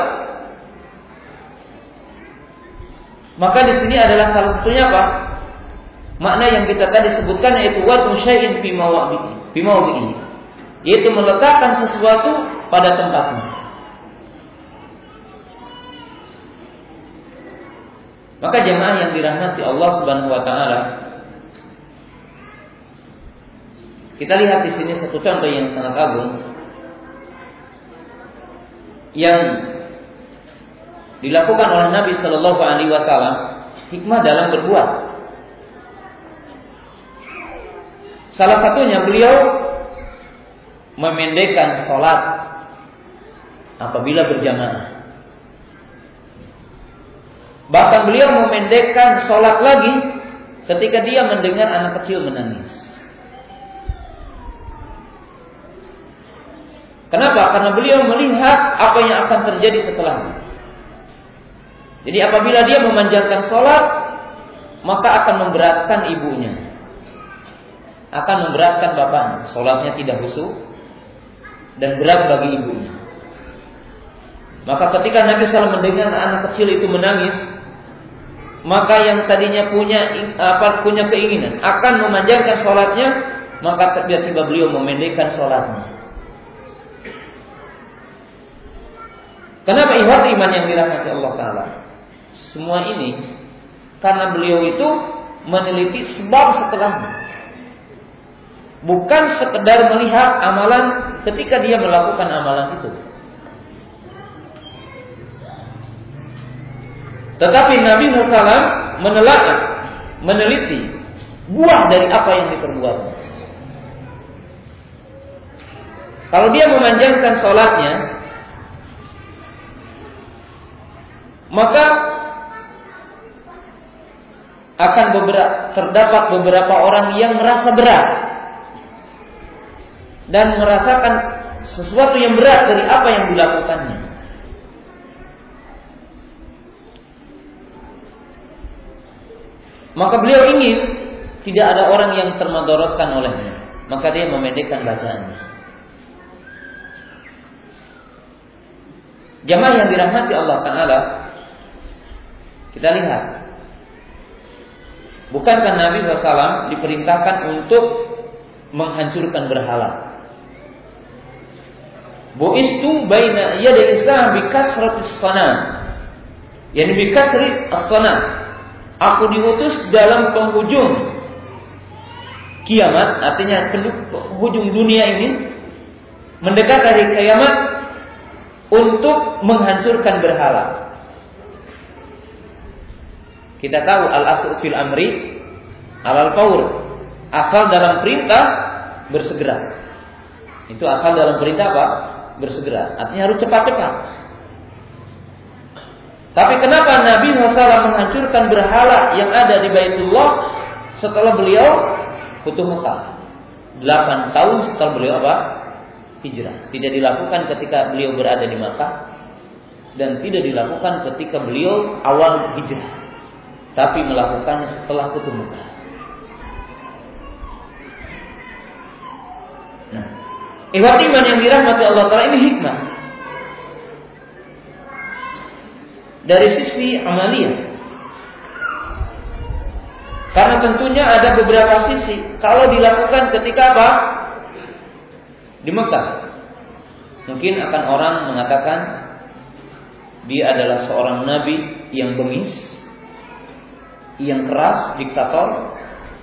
A: Maka di sini adalah salah satunya apa? Makna yang kita tadi sebutkan, yaitu wad'u syai'in fi mawdi'ihi, yaitu meletakkan sesuatu pada tempatnya. Maka jemaah yang dirahmati Allah Subhanahu wa taala, kita lihat di sini satu contoh yang sangat agung yang dilakukan oleh Nabi Shallallahu Alaihi Wasallam, hikmah dalam berbuat. Salah satunya beliau memendekkan sholat apabila berjamaah. Bahkan beliau memendekkan sholat lagi ketika dia mendengar anak kecil menangis. Kenapa? Karena beliau melihat apa yang akan terjadi setelahnya. Jadi apabila dia memanjangkan sholat, maka akan memberatkan ibunya, akan memberatkan bapaknya. Sholatnya tidak khusyuk dan berat bagi ibunya. Maka ketika Nabi SAW mendengar anak kecil itu menangis, maka yang tadinya punya keinginan akan memanjangkan sholatnya, maka tiba-tiba beliau memendekkan sholatnya. Kenapa ikhwat iman yang dirahmati Allah Ta'ala? Semua ini karena beliau itu meneliti sebab setelahnya, bukan sekedar melihat amalan ketika dia melakukan amalan itu. Tetapi Nabi SAW menelaah, meneliti buah dari apa yang diperbuatnya. Kalau dia memanjangkan sholatnya, maka akan terdapat beberapa orang yang merasa berat dan merasakan sesuatu yang berat dari apa yang dilakukannya. Maka beliau ingin tidak ada orang yang termudaratkan olehnya, maka dia memendekkan bacaannya. Jamaah yang dirahmati Allah Ta'ala, kita lihat, bukankah Nabi SAW diperintahkan untuk menghancurkan berhala? Bu'istu baina yaday Islam bi kasratis sanam, yani bi kasri as-sanam. Aku diutus dalam penghujung kiamat, artinya penghujung dunia ini, mendekat dari kiamat, untuk menghancurkan berhala. Kita tahu al-asru fil amri alal faur, asal dalam perintah bersegera. Itu asal dalam perintah apa? Bersegera. Artinya harus cepat-cepat. Tapi kenapa Nabi SAW menghancurkan berhala yang ada di Baitullah setelah beliau Futuh Mekah? 8 tahun setelah beliau apa? Hijrah. Tidak dilakukan ketika beliau berada di Makkah, dan tidak dilakukan ketika beliau awal hijrah, tapi melakukannya setelah Futuh Mekah. Nah, ikhwati iman yang dirahmati Allah Ta'ala, ini hikmah dari sisi amaliyah. Karena tentunya ada beberapa sisi kalau dilakukan ketika apa? Di Mekah. Mungkin akan orang mengatakan dia adalah seorang nabi yang bengis, yang keras, diktator.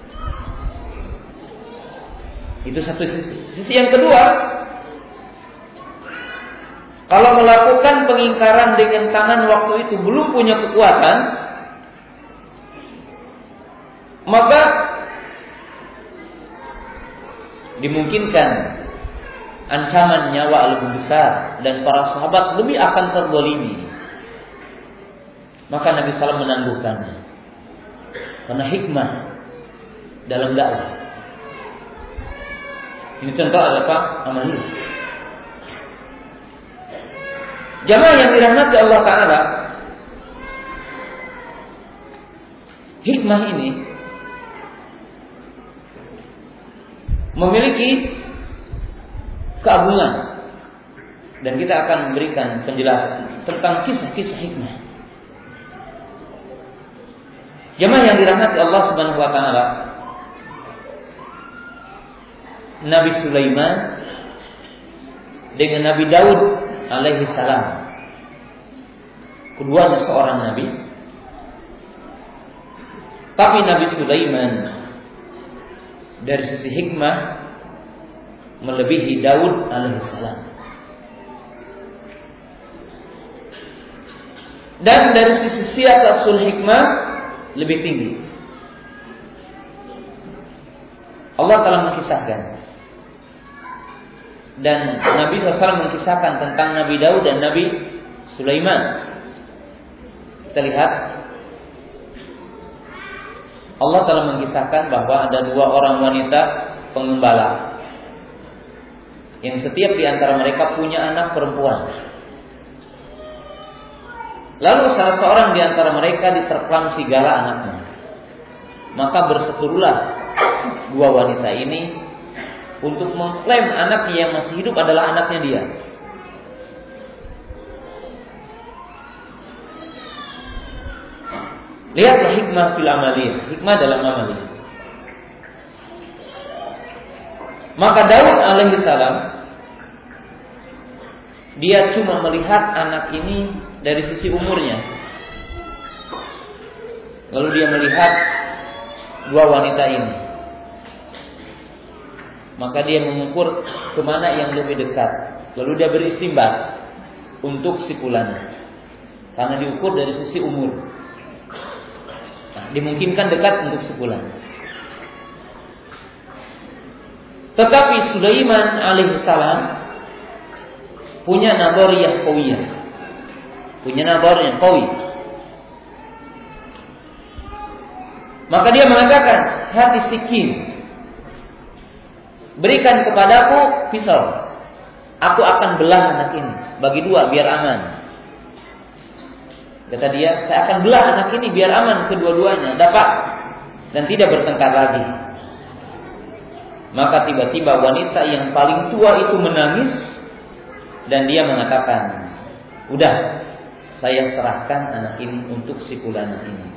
A: Itu satu sisi. Sisi yang kedua, kalau melakukan pengingkaran dengan tangan waktu itu belum punya kekuatan, maka dimungkinkan ancaman nyawa lebih besar dan para sahabat lebih akan terzalimi. Maka Nabi SAW menangguhkannya karena hikmah dalam dakwah. Ini contoh apa? Amaliyah. Jamaah yang dirahmati Allah Ta'ala, hikmah ini memiliki keagungan, dan kita akan memberikan penjelasan tentang kisah-kisah hikmah. Jamaah yang dirahmati Allah Subhanahu wa Ta'ala, Nabi Sulaiman dengan Nabi Daud alaihi salam, keduanya seorang nabi, tapi Nabi Sulaiman dari sisi hikmah melebihi Daud alaihissalam. Dan dari sisi siyasatul hikmah lebih tinggi. Allah telah mengisahkan, dan Nabi SAW mengisahkan tentang Nabi Daud dan Nabi Sulaiman. Kita lihat, Allah telah mengisahkan bahwa ada 2 orang wanita pengembala, yang setiap di antara mereka punya anak perempuan. Lalu salah seorang di antara mereka diterkam serigala anaknya. Maka berseterulah 2 wanita ini untuk mengklaim anaknya yang masih hidup adalah anaknya dia. Lihatlah hikmah fil amaliyah, hikmah dalam amaliyah. Maka Daud alaihi salam, dia cuma melihat anak ini dari sisi umurnya. Lalu dia melihat 2 wanita ini. Maka dia mengukur kemana yang lebih dekat. Lalu dia beristimbat untuk sikulannya, karena diukur dari sisi umur. Nah, dimungkinkan dekat untuk sikulan. Tetapi Sulaiman alaihissalam punya nadhariyah qawiyah, punya nadhar yang qawi. Maka dia mengatakan, hati sikin, berikan kepadaku pisau. aku akan belah anak ini bagi dua biar aman. Kata dia, saya akan belah anak ini biar aman kedua-duanya, dapat dan tidak bertengkar lagi. Maka tiba-tiba wanita yang paling tua itu menangis dan dia mengatakan, udah, saya serahkan anak ini untuk si fulana ini.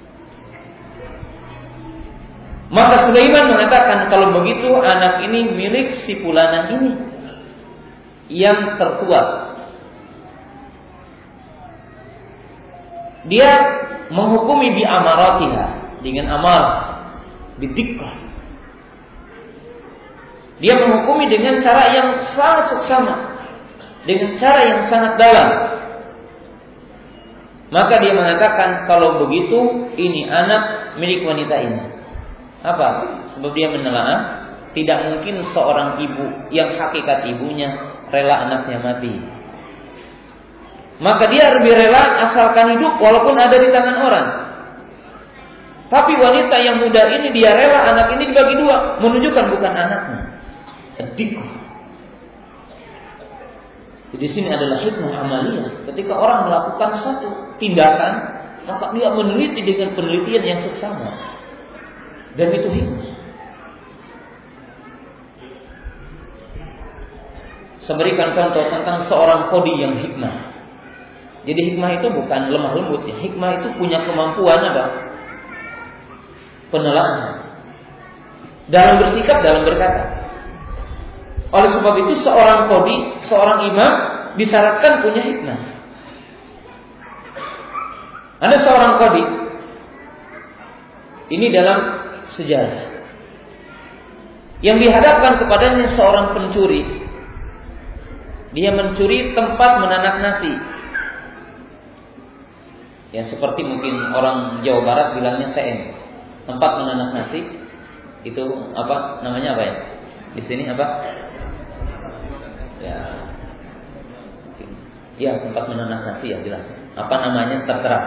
A: Maka Sulaiman mengatakan, kalau begitu anak ini milik si fulana ini yang tertua. Dia menghukumi bi amaratiha, dengan amar, bidikkah. Dia menghukumi dengan cara yang sangat seksama, dengan cara yang sangat dalam. Maka dia mengatakan, kalau begitu ini anak milik wanita ini. Apa? Sebab dia menelaah, tidak mungkin seorang ibu yang hakikat ibunya rela anaknya mati. Maka dia lebih rela asalkan hidup walaupun ada di tangan orang. Tapi wanita yang muda ini dia rela anak ini dibagi dua, menunjukkan bukan anaknya. Adik. Di sini adalah hikmah amaliyah. Ketika orang melakukan satu tindakan, maka dia meneliti dengan penelitian yang seksama. Dan itu hikmah. Saya berikan contoh tentang seorang qadhi yang hikmah. Jadi hikmah itu bukan lemah lembut ya. Hikmah itu punya kemampuan apa? Penelaahan. Dalam bersikap, dalam berkata. Oleh sebab itu seorang qadhi, seorang imam disyaratkan punya hikmah. Ada seorang qadhi. Ini dalam sejarah. Yang dihadapkan kepadanya seorang pencuri. Dia mencuri tempat menanak nasi. Ya seperti mungkin orang Jawa Barat bilangnya CM, tempat menanak nasi. Itu apa namanya apa ya? Di sini apa? Ya tempat menanak nasi ya jelas. Apa namanya terserah.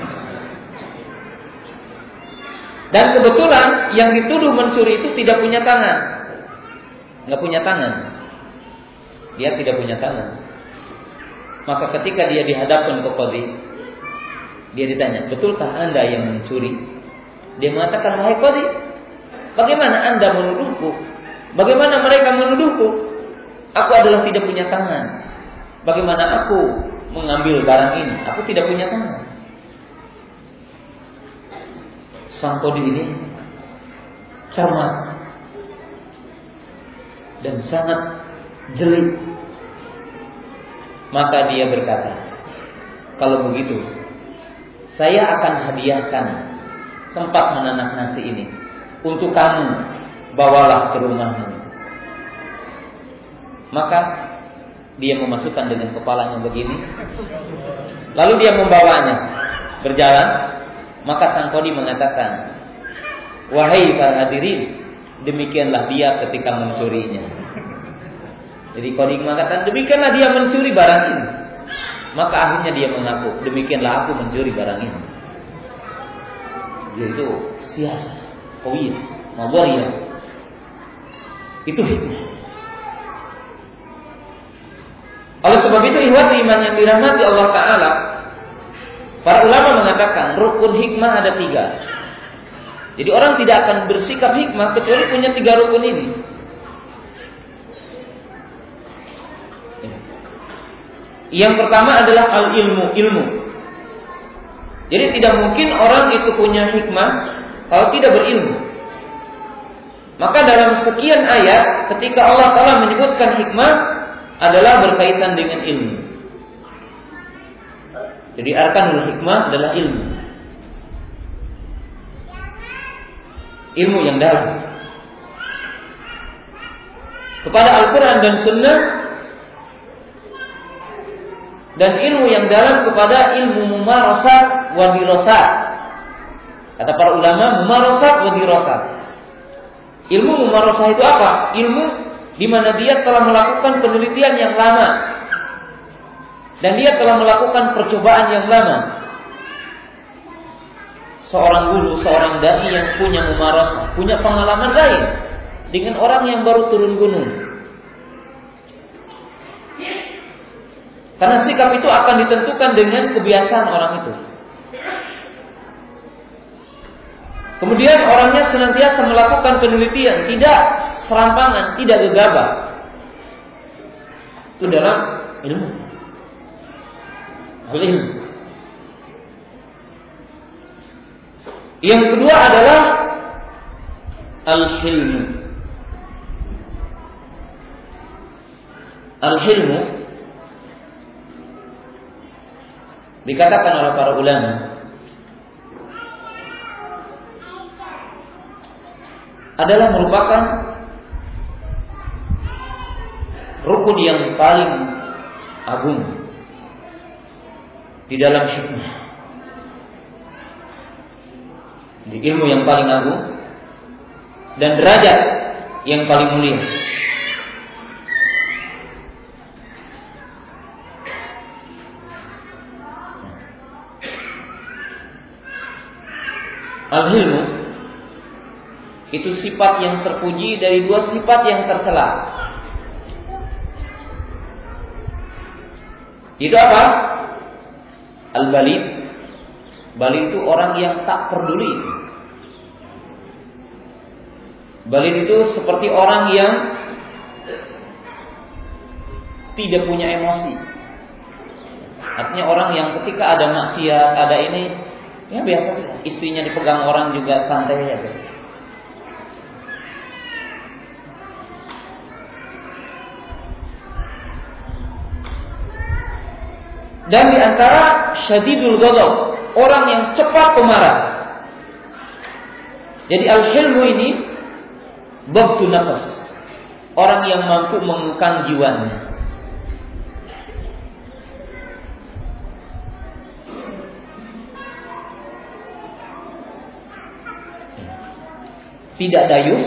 A: Dan kebetulan yang dituduh mencuri itu tidak punya tangan, nggak punya tangan. Dia tidak punya tangan. Maka ketika dia dihadapkan ke qadhi, dia ditanya, betulkah Anda yang mencuri? Dia mengatakan, wahai qadhi, bagaimana Anda menuduhku? Bagaimana mereka menuduhku? Aku adalah tidak punya tangan. Bagaimana aku mengambil barang ini? Aku tidak punya tangan. Sang qadhi ini cermat dan sangat jeli. Maka dia berkata, kalau begitu, saya akan hadiahkan tempat menanak nasi ini untuk kamu, bawalah ke rumahmu. Maka dia memasukkan dengan kepalanya begini, lalu dia membawanya berjalan. Maka sang qadhi mengatakan, wahai para hadirin, demikianlah dia ketika mencurinya. Jadi qadhi mengatakan, demikianlah dia mencuri barang ini. Maka akhirnya dia mengaku, demikianlah aku mencuri barang ini. Yaitu siasat, qawiyah, mawariyah. Itu hikmah. Oleh sebab itu ihwati iman yang dirahmati Allah Ta'ala, para ulama mengatakan rukun hikmah ada 3. Jadi orang tidak akan bersikap hikmah kecuali punya 3 rukun ini. Yang pertama adalah ilmu. Jadi tidak mungkin orang itu punya hikmah kalau tidak berilmu. Maka dalam sekian ayat ketika Allah Ta'ala menyebutkan hikmah adalah berkaitan dengan ilmu. Jadi arkanul hikmah adalah ilmu. Ilmu yang dalam. Kepada Al-Quran dan Sunnah, dan ilmu yang dalam kepada ilmu mumarasat wa dirasat. Kata para ulama, mumarasat wa dirasat. Ilmu mumarasah itu apa? Ilmu di mana dia telah melakukan penelitian yang lama dan dia telah melakukan percobaan yang lama. Seorang guru, seorang dai yang punya mumarasah, punya pengalaman lain dengan orang yang baru turun gunung. Karena sikap itu akan ditentukan dengan kebiasaan orang itu. Kemudian orangnya senantiasa melakukan penelitian, tidak serampangan, tidak gegabah. Itu dalam ilmu. Al-ilmu. Yang kedua adalah al-hilmu. Al-hilmu dikatakan oleh para ulama adalah merupakan rukun yang paling agung di dalam hikmah, di ilmu yang paling agung dan derajat yang paling mulia. Al-hilmu itu sifat yang terpuji dari dua sifat yang tercela. Itu apa? Al-balid. Balid itu orang yang tak peduli. Balid itu seperti orang yang tidak punya emosi. Artinya orang yang ketika ada maksiat, ada ini, ya biasa saja. Istrinya dipegang orang juga santai aja. Dan di antara syadidul ghadab, orang yang cepat pemarah. Jadi al-hilmu ini dhabtun nafas, orang yang mampu mengekang jiwanya. Tidak dayus,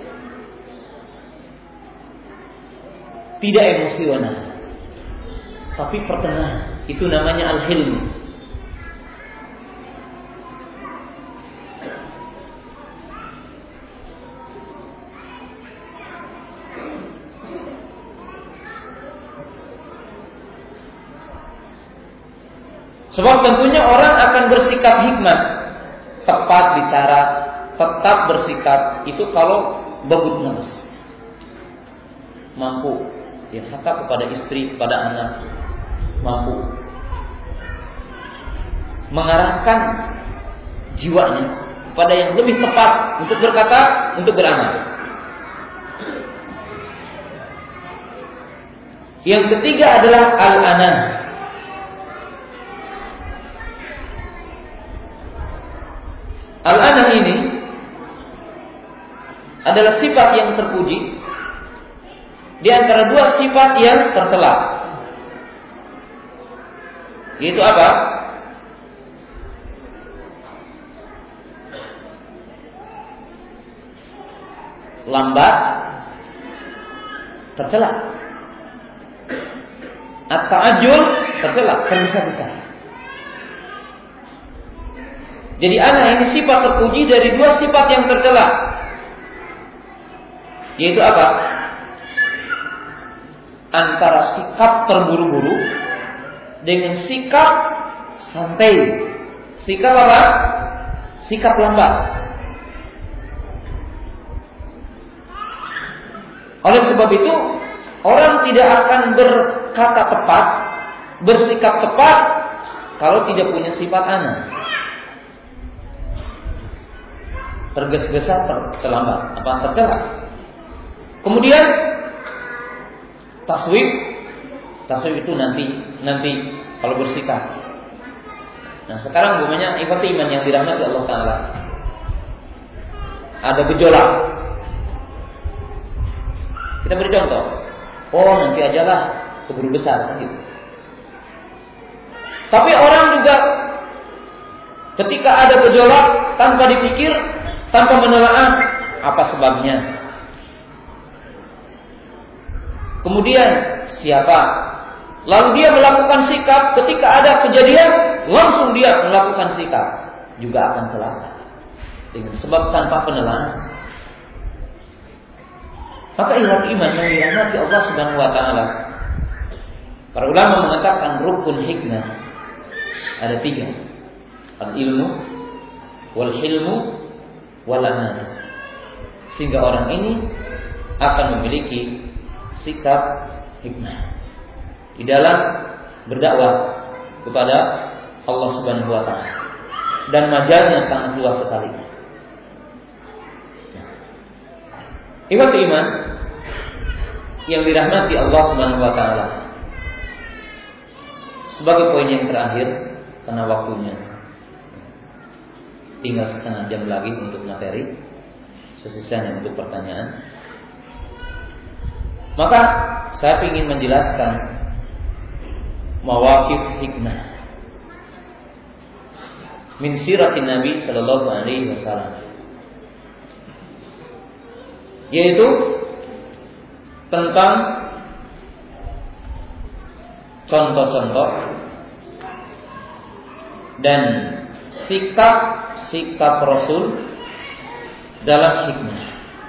A: tidak emosional, tapi pertengahan. Itu namanya al-hilm. Sebab tentunya orang akan bersikap hikmat, tepat bicara, tetap bersikap itu kalau babut nafas, mampu hak kepada istri, kepada anak, mampu mengarahkan jiwanya kepada yang lebih tepat untuk berkata, untuk beramal. Yang ketiga adalah al-anah. Al-anah ini adalah sifat yang terpuji di antara dua sifat yang tercela. Yaitu apa? Lambat, tercela. At-ta'ajjul, tercela, tergesa-gesa. Jadi anak ini sifat terpuji dari dua sifat yang tercela. Yaitu apa? Antara sikap terburu-buru dengan sikap santai. Sikap apa? Sikap lambat. Oleh sebab itu, orang tidak akan berkata tepat, bersikap tepat kalau tidak punya sifat ana. Tergesa-gesa, terlambat, apa tercela. Kemudian taswib itu nanti kalau bersikap. Nah, sekarang umpamanya ikhwati iman yang dirahmati Allah Taala, ada gejolak. Kita beri contoh. Oh, nanti ajalah keburu besar kan gitu. Tapi orang juga ketika ada gejolak tanpa dipikir, tanpa menelaah apa sebabnya. Kemudian siapa? Lalu dia melakukan sikap, ketika ada kejadian langsung dia melakukan sikap, juga akan celaka. Dengan sebab tanpa penelaahan. Maka ikhwat iman yang dirahmati Allah Subhanahu wa taala, Para ulama mengatakan rukun hikmah ada 3. Al-ilmu, wal-hilmu, wal-amanah. Sehingga orang ini akan memiliki sikap hikmah di dalam berdakwah kepada Allah Subhanahu wa taala. Dan majalnya sangat luas sekali. Ikhwati iman yang dirahmati Allah Subhanahu wa taala. Sebagai poin yang terakhir, karena waktunya tinggal setengah jam lagi untuk materi, sesisanya untuk pertanyaan. Maka saya ingin menjelaskan mawaqif hikmah min siratin Nabi sallallahu alaihi wasallam, yaitu tentang contoh-contoh dan sikap Rasul dalam hikmah.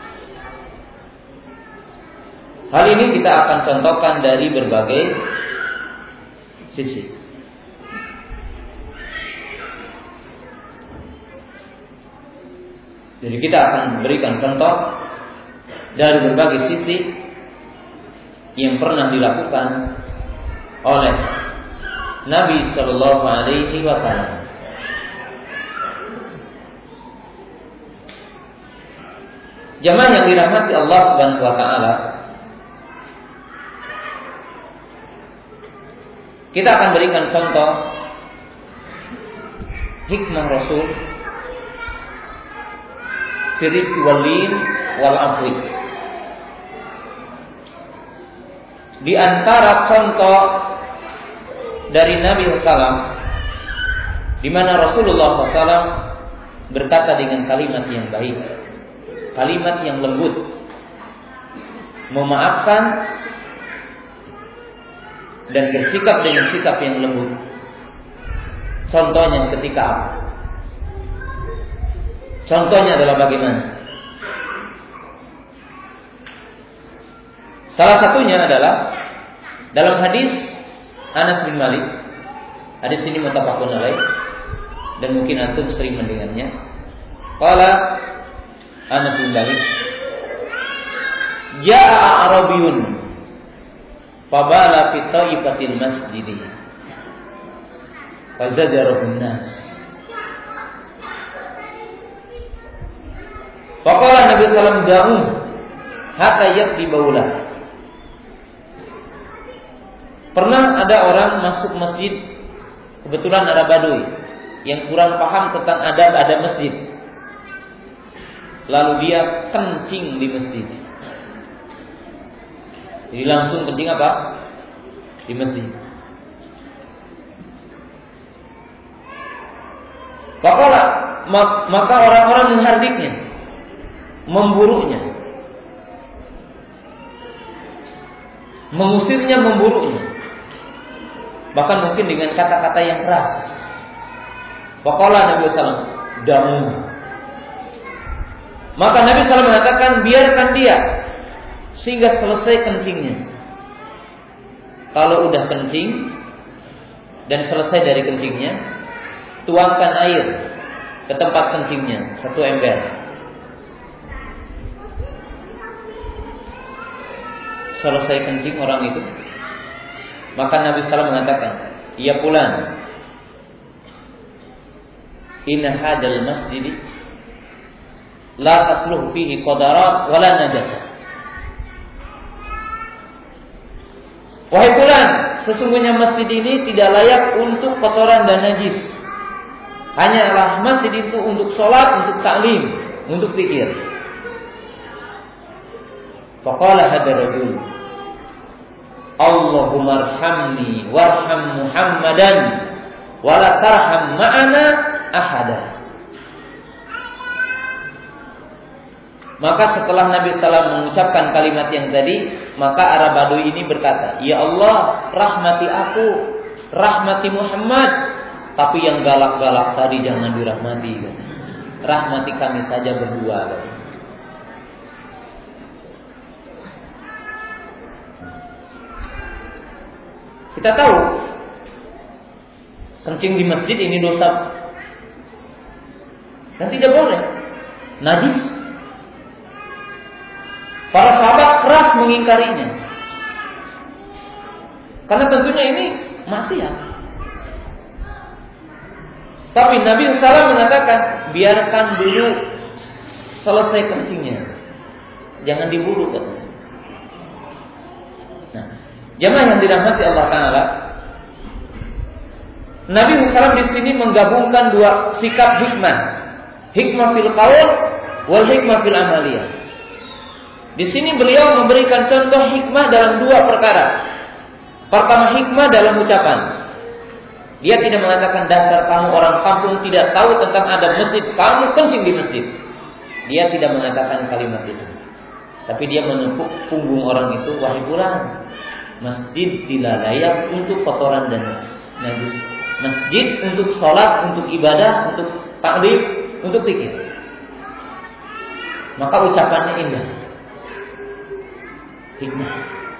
A: Hal ini kita akan contohkan dari berbagai sisi. Jadi kita akan memberikan contoh dari berbagai sisi yang pernah dilakukan oleh Nabi Sallallahu Alaihi Wasallam. Jamaah yang dirahmati Allah Subhanahu Wa Taala, kita akan berikan contoh hikmah Rasul firif walin wal afwi. Di antara contoh dari Nabi SAW, di mana Rasulullah SAW berkata dengan kalimat yang baik, kalimat yang lembut, memaafkan dan bersikap dengan sikap yang lembut. Contohnya ketika apa? Contohnya adalah bagaimana? Salah satunya adalah dalam hadis Anas bin Malik. Hadis ini muttafaqun alaih dan mungkin antum sering mendengarnya. Qala Anas bin Malik, ja'a Arabiyun fabala fi taifatil masjid fazajarahun nas. Faqala Nabi sallallahu alaihi wasallam da'u hatta yaqdi baulah. Pernah ada orang masuk masjid, kebetulan ada badui yang kurang paham tentang adab masjid. Lalu dia kencing di masjid. Jadi langsung kencing apa? Di masjid. Maka orang-orang menghardiknya, memburunya, mengusirnya, memburunya, bahkan mungkin dengan kata-kata yang keras. Faqala Nabi SAW, damu. Maka Nabi SAW mengatakan, biarkan dia sehingga selesai kencingnya. Kalau udah kencing dan selesai dari kencingnya, tuangkan air ke tempat kencingnya, 1 ember. Selesai kencing orang itu, maka Nabi SAW mengatakan, ya fulan, inna hadal masjid la tasluh fihi qadarat wala najasah. Wahai fulan, sesungguhnya masjid ini tidak layak untuk kotoran dan najis. Hanyalah masjid itu untuk sholat, untuk ta'lim, untuk zikir. Faqala hadha rajul, Allahumma arhamni warham Muhammadan wala tarham ma'ana ahada. Maka setelah Nabi SAW mengucapkan kalimat yang tadi, maka Arab Badui ini berkata, ya Allah, rahmati aku, rahmati Muhammad, tapi yang galak-galak tadi jangan dirahmati. Rahmati kami saja berdua. Kita tahu kencing di masjid ini dosa dan tidak boleh, najis. Para sahabat keras mengingkarinya karena tentunya ini maksiat. Tapi Nabi SAW mengatakan, biarkan dulu selesai kencingnya, jangan diburu katanya. Nah, jemaah yang dirahmati Allah Taala, Nabi SAW di sini menggabungkan dua sikap hikmah, hikmah fil qaul wal hikmah fil amaliyah. Di sini beliau memberikan contoh hikmah dalam dua perkara. Pertama, hikmah dalam ucapan. Dia tidak mengatakan dasar kamu orang kampung tidak tahu tentang ada masjid, kamu kencing di masjid. Dia tidak mengatakan kalimat itu. Tapi dia menepuk punggung orang itu, wahai fulan, masjid tidak layak untuk kotoran dan najis. Masjid untuk sholat, untuk ibadah, untuk taklim, untuk zikir. Maka ucapannya indah. Hikmah.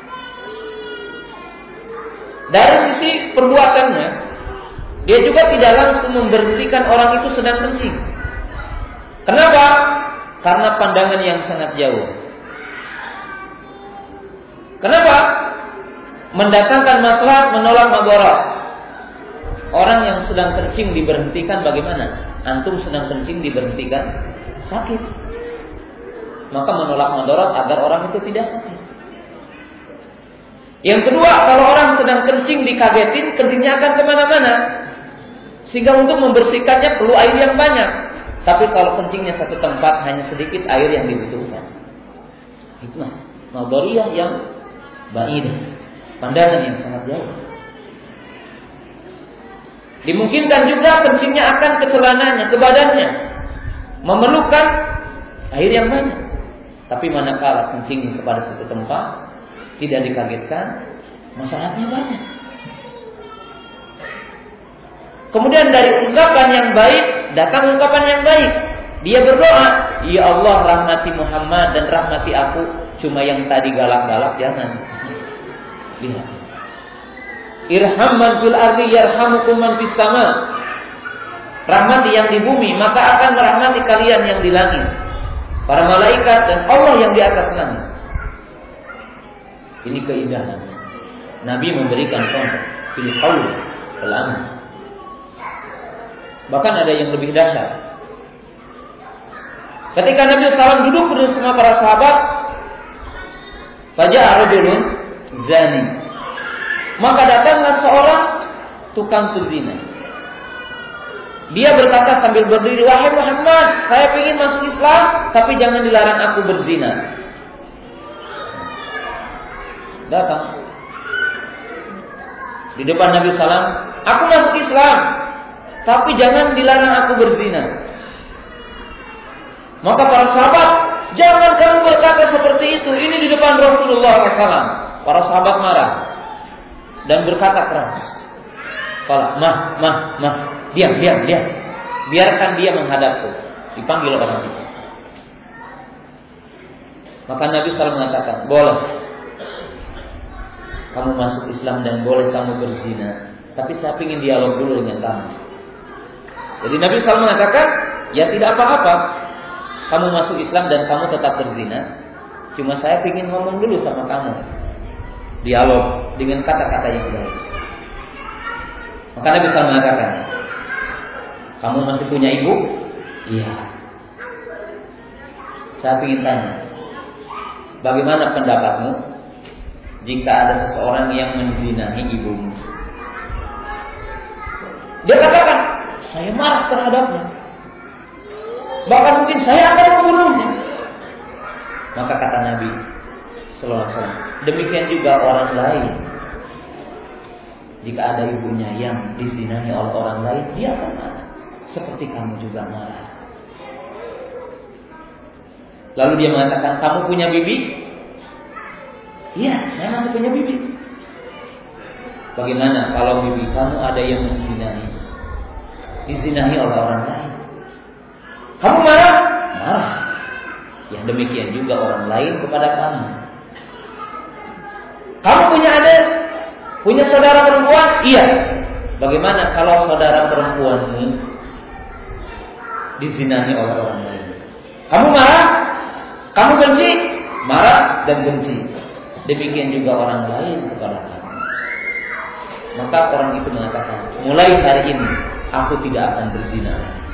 A: Dari sisi perbuatannya, dia juga tidak langsung memberhentikan orang itu sedang kencing. Kenapa? Karena pandangan yang sangat jauh. Kenapa? Mendatangkan maslahat, menolak madarat. Orang yang sedang kencing diberhentikan bagaimana? Antum sedang kencing diberhentikan sakit. Maka menolak madarat agar orang itu tidak sakit. Yang kedua, kalau orang sedang kencing dikagetin, kencingnya akan kemana-mana. Sehingga untuk membersihkannya perlu air yang banyak. Tapi kalau kencingnya satu tempat, hanya sedikit air yang dibutuhkan. Hikmah nadhariyah yang ba'idah, pandangan yang sangat jauh. Dimungkinkan juga kencingnya akan ke celananya, ke badannya, memerlukan air yang banyak. Tapi manakala kencing kepada satu tempat, tidak dikagetkan, masalahnya banyak. Kemudian dari ungkapan yang baik datang ungkapan yang baik. Dia berdoa, ya Allah rahmati Muhammad dan rahmati aku. Cuma yang tadi galak-galak jangan. Lihat. Irham man fil ardi yarhamukum man fis sama. Rahmati yang di bumi, maka akan merahmati kalian yang di langit. Para malaikat dan Allah yang di atas langit. Ini keindahan. Nabi memberikan contoh fil qaul wal amal. Bahkan ada yang lebih dahsyat. Ketika Nabi SAW duduk bersama para sahabat, faja'a rajulun zani. Maka datanglah seorang tukang berzina. Dia berkata sambil berdiri, wahai Muhammad, saya ingin masuk Islam, tapi jangan dilarang aku berzina. Datang di depan Nabi SAW, aku masuk Islam, tapi jangan dilarang aku berzina. Maka para sahabat, jangan kamu berkata seperti itu. Ini di depan Rasulullah SAW. Para sahabat marah dan berkata keras. Kalau diam. Biarkan dia menghadapku. Dipanggil orang itu. Maka Nabi SAW mengatakan, boleh kamu masuk Islam dan boleh kamu berzina, tapi saya ingin dialog dulu dengan kamu. Jadi Nabi SAW mengatakan, ya tidak apa-apa, kamu masuk Islam dan kamu tetap berzina, cuma saya ingin ngomong dulu sama kamu, dialog dengan kata-kata yang baik. Maka Nabi SAW mengatakan, kamu masih punya ibu? Iya. Saya ingin tanya, bagaimana pendapatmu jika ada seseorang yang menzinahi ibumu? Dia katakan, saya marah terhadapnya. Bahkan mungkin saya akan membunuhnya. Maka kata Nabi sallallahu alaihi wasallam, demikian juga orang lain. Jika ada ibunya yang dizinahi oleh orang lain, dia akan marah. Seperti kamu juga marah. Lalu dia mengatakan, kamu punya bibi? Iya, saya masih punya bibi. Bagaimana kalau bibi kamu ada yang menzinahi? Dizinahi oleh orang lain. Kamu marah? Marah. Yang demikian juga orang lain kepada kamu. Kamu punya adik? Punya saudara perempuan? Iya. Bagaimana kalau saudara perempuanmu dizinani oleh orang lain? Kamu marah? Kamu benci? Marah dan benci. Demikian juga orang lain kepada kamu. Maka orang itu mengatakan, mulai hari ini aku tidak akan berzina.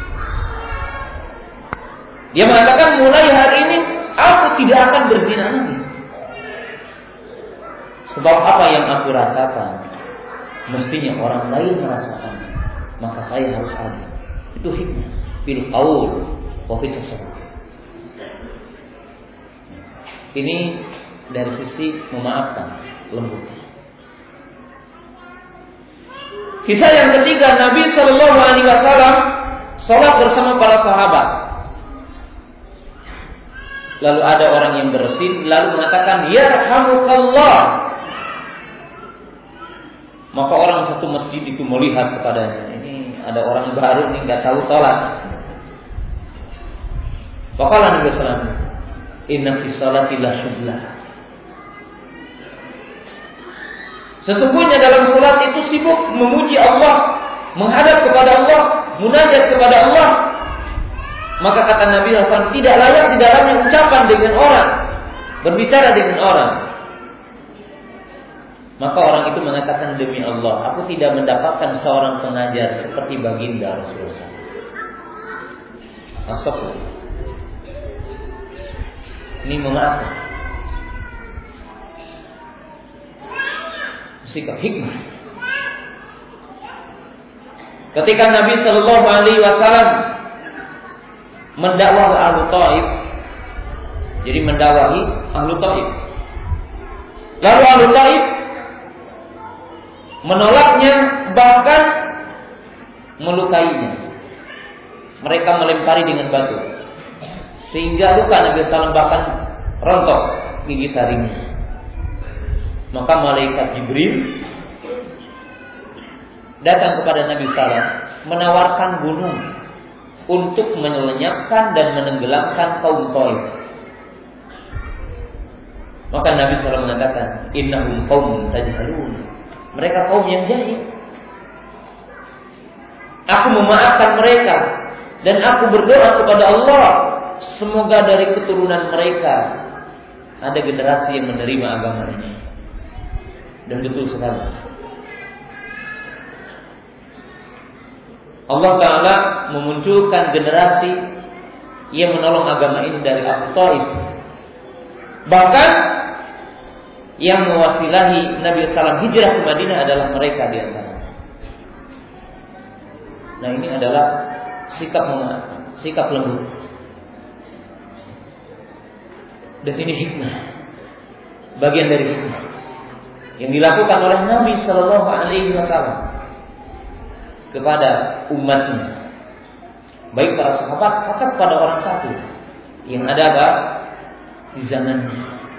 A: Dia mengatakan, mulai hari ini aku tidak akan berzina lagi. Sebab apa yang aku rasakan, mestinya orang lain merasakan. Maka saya harus ada. Itu hikmah. Bil qaul wa fi tasarruf. Ini dari sisi memaafkan, lembut. Kisah yang ketiga, Nabi Shallallahu Alaihi Wasallam sholat bersama para sahabat. Lalu ada orang yang bersin, lalu mengatakan, Yarhamukallah. Maka orang satu masjid itu melihat kepadanya. Ini ada orang baru nih, nggak tahu sholat. Faqala Nabi Sallallahu Alaihi Wasallam, Inna fi sholati la syublah. Sesungguhnya dalam sholat itu sibuk memuji Allah, menghadap kepada Allah, munajat kepada Allah. Maka kata Nabi SAW, tidak layak di dalamnya ucapan dengan orang, berbicara dengan orang. Maka orang itu mengatakan, demi Allah, aku tidak mendapatkan seorang pengajar seperti baginda Rasulullah. Astagfirullah. Ini memaafkan. Sikap hikmah. Ketika Nabi Shallallahu Alaihi Wasallam mendakwah Ahlu Taif, jadi mendakwahi Ahlu Taif, lalu Ahlu Taif menolaknya, bahkan melukainya. Mereka melempari dengan batu, sehingga luka Nabi SAW bahkan rontok gigi taringnya. Maka malaikat Jibril datang kepada Nabi SAW, menawarkan gunung untuk menyelenyapkan dan menenggelamkan kaum Taif. Maka Nabi SAW mengatakan, Innahum qaumun tajhalun. Mereka kaum yang jahil. Aku memaafkan mereka dan aku berdoa kepada Allah, semoga dari keturunan mereka ada generasi yang menerima agama ini. Dan betul sekali, Allah Ta'ala memunculkan generasi yang menolong agama ini dari Abu Thalib. Bahkan yang mewasilahi Nabi SAW hijrah ke Madinah adalah mereka di antara. Nah, ini adalah sikap memaafkan, sikap lembut. Dan ini hikmah, bagian dari hikmah yang dilakukan oleh Nabi Shallallahu Alaihi Wasallam kepada umatnya, baik para sahabat, bahkan kepada orang kafir yang ada di zamannya.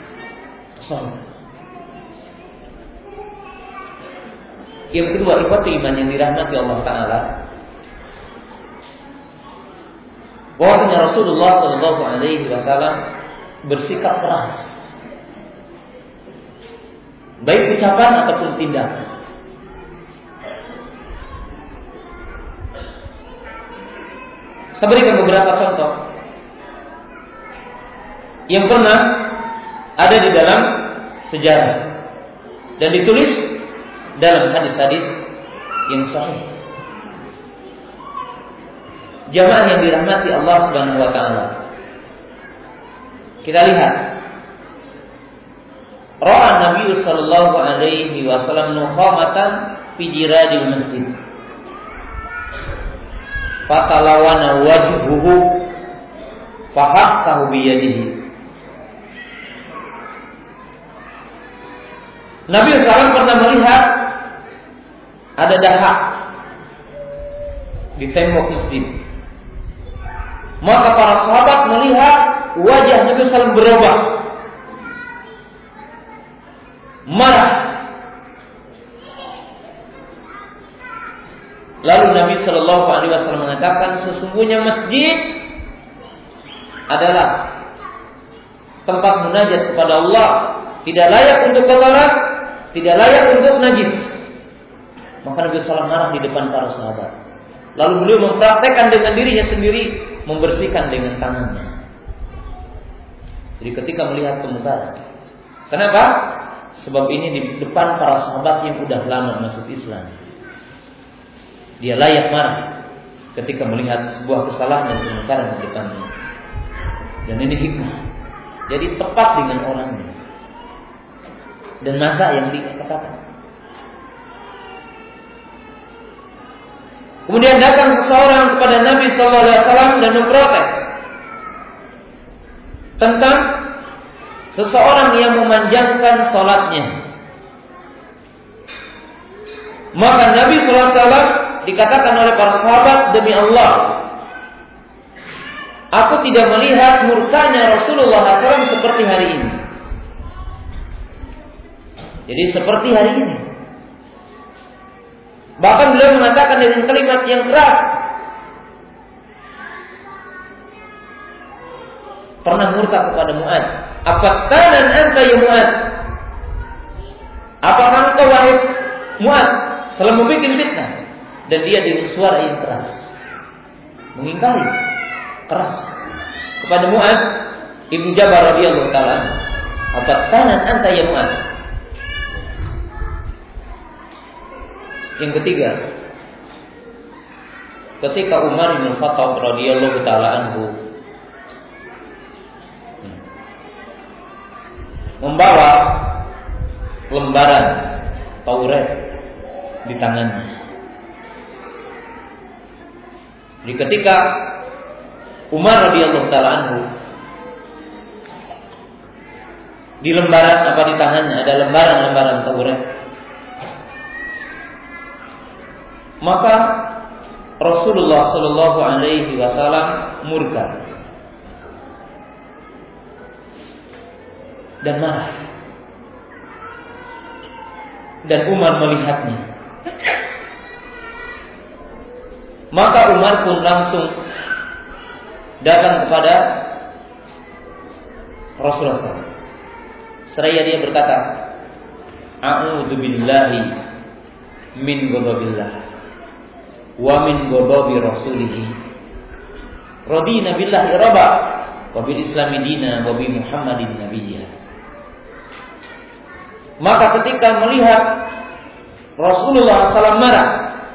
A: Yang kedua, ikhwati iman yang dirahmati Allah Taala, bahwasanya Rasulullah Shallallahu Alaihi Wasallam bersikap keras, baik ucapan ataupun tindakan. Saya berikan beberapa contoh yang pernah ada di dalam sejarah dan ditulis dalam hadis-hadis yang sahih. Jamaah yang dirahmati Allah Subhanahu wa taala. Kita lihat, Ra'a Nabi sallallahu alaihi wasallam nuqamatan fi jiradil masjid. Fatalawana wajhuhu fahaqahu biyadihi. Nabi SAW pernah melihat ada dahak di tembok masjid. Maka para sahabat melihat wajah Nabi SAW berubah, marah. Lalu Nabi Shallallahu Alaihi Wasallam mengatakan, sesungguhnya masjid adalah tempat munajat kepada Allah, tidak layak untuk kotoran tidak layak untuk najis. Maka Nabi SAW marah di depan para sahabat. Lalu beliau mempraktekkan dengan dirinya sendiri, membersihkan dengan tangannya. Jadi ketika melihat kemungkaran. Kenapa? Sebab ini di depan para sahabat yang sudah lama masuk Islam. Dia layak marah ketika melihat sebuah kesalahan dan kemungkaran di depannya. Dan ini hikmah. Jadi tepat dengan orangnya. Dan masa yang dikatakan. Kemudian datang seseorang kepada Nabi SAW dan memprotes tentang seseorang yang memanjangkan salatnya. Maka Nabi SAW dikatakan oleh para sahabat, demi Allah, aku tidak melihat murkanya Rasulullah SAW seperti hari ini. Jadi seperti hari ini. Bahkan beliau mengatakan dengan kalimat yang keras. Pernah murka kepada Mu'adz. Afattanan anta ya Mu'adz? Apakah engkau wahai Mu'adz telah membuat fitnah? Dan dia dengan suara yang keras mengingkari keras kepada Mu'adz Ibnu Jabal radhiyallahu taala. Afattanan anta ya Mu'adz? Yang ketiga, ketika Umar bin Khattab radhiyallahu taala anhu membawa lembaran Taurat di tangannya. Jadi ketika Umar radhiyallahu taala anhu di lembaran di tangannya ada lembaran-lembaran Taurat, maka Rasulullah Shallallahu Alaihi Wasallam murka dan marah, dan Umar melihatnya. Maka Umar pun langsung datang kepada Rasulullah SAW. Seraya dia berkata, A'udzu billahi min ghadabillah wa min ghadabi rasulih. Radina billahi rabba wa bil islami dina wa bi Muhammadin nabiyya. Maka ketika melihat Rasulullah SAW marah,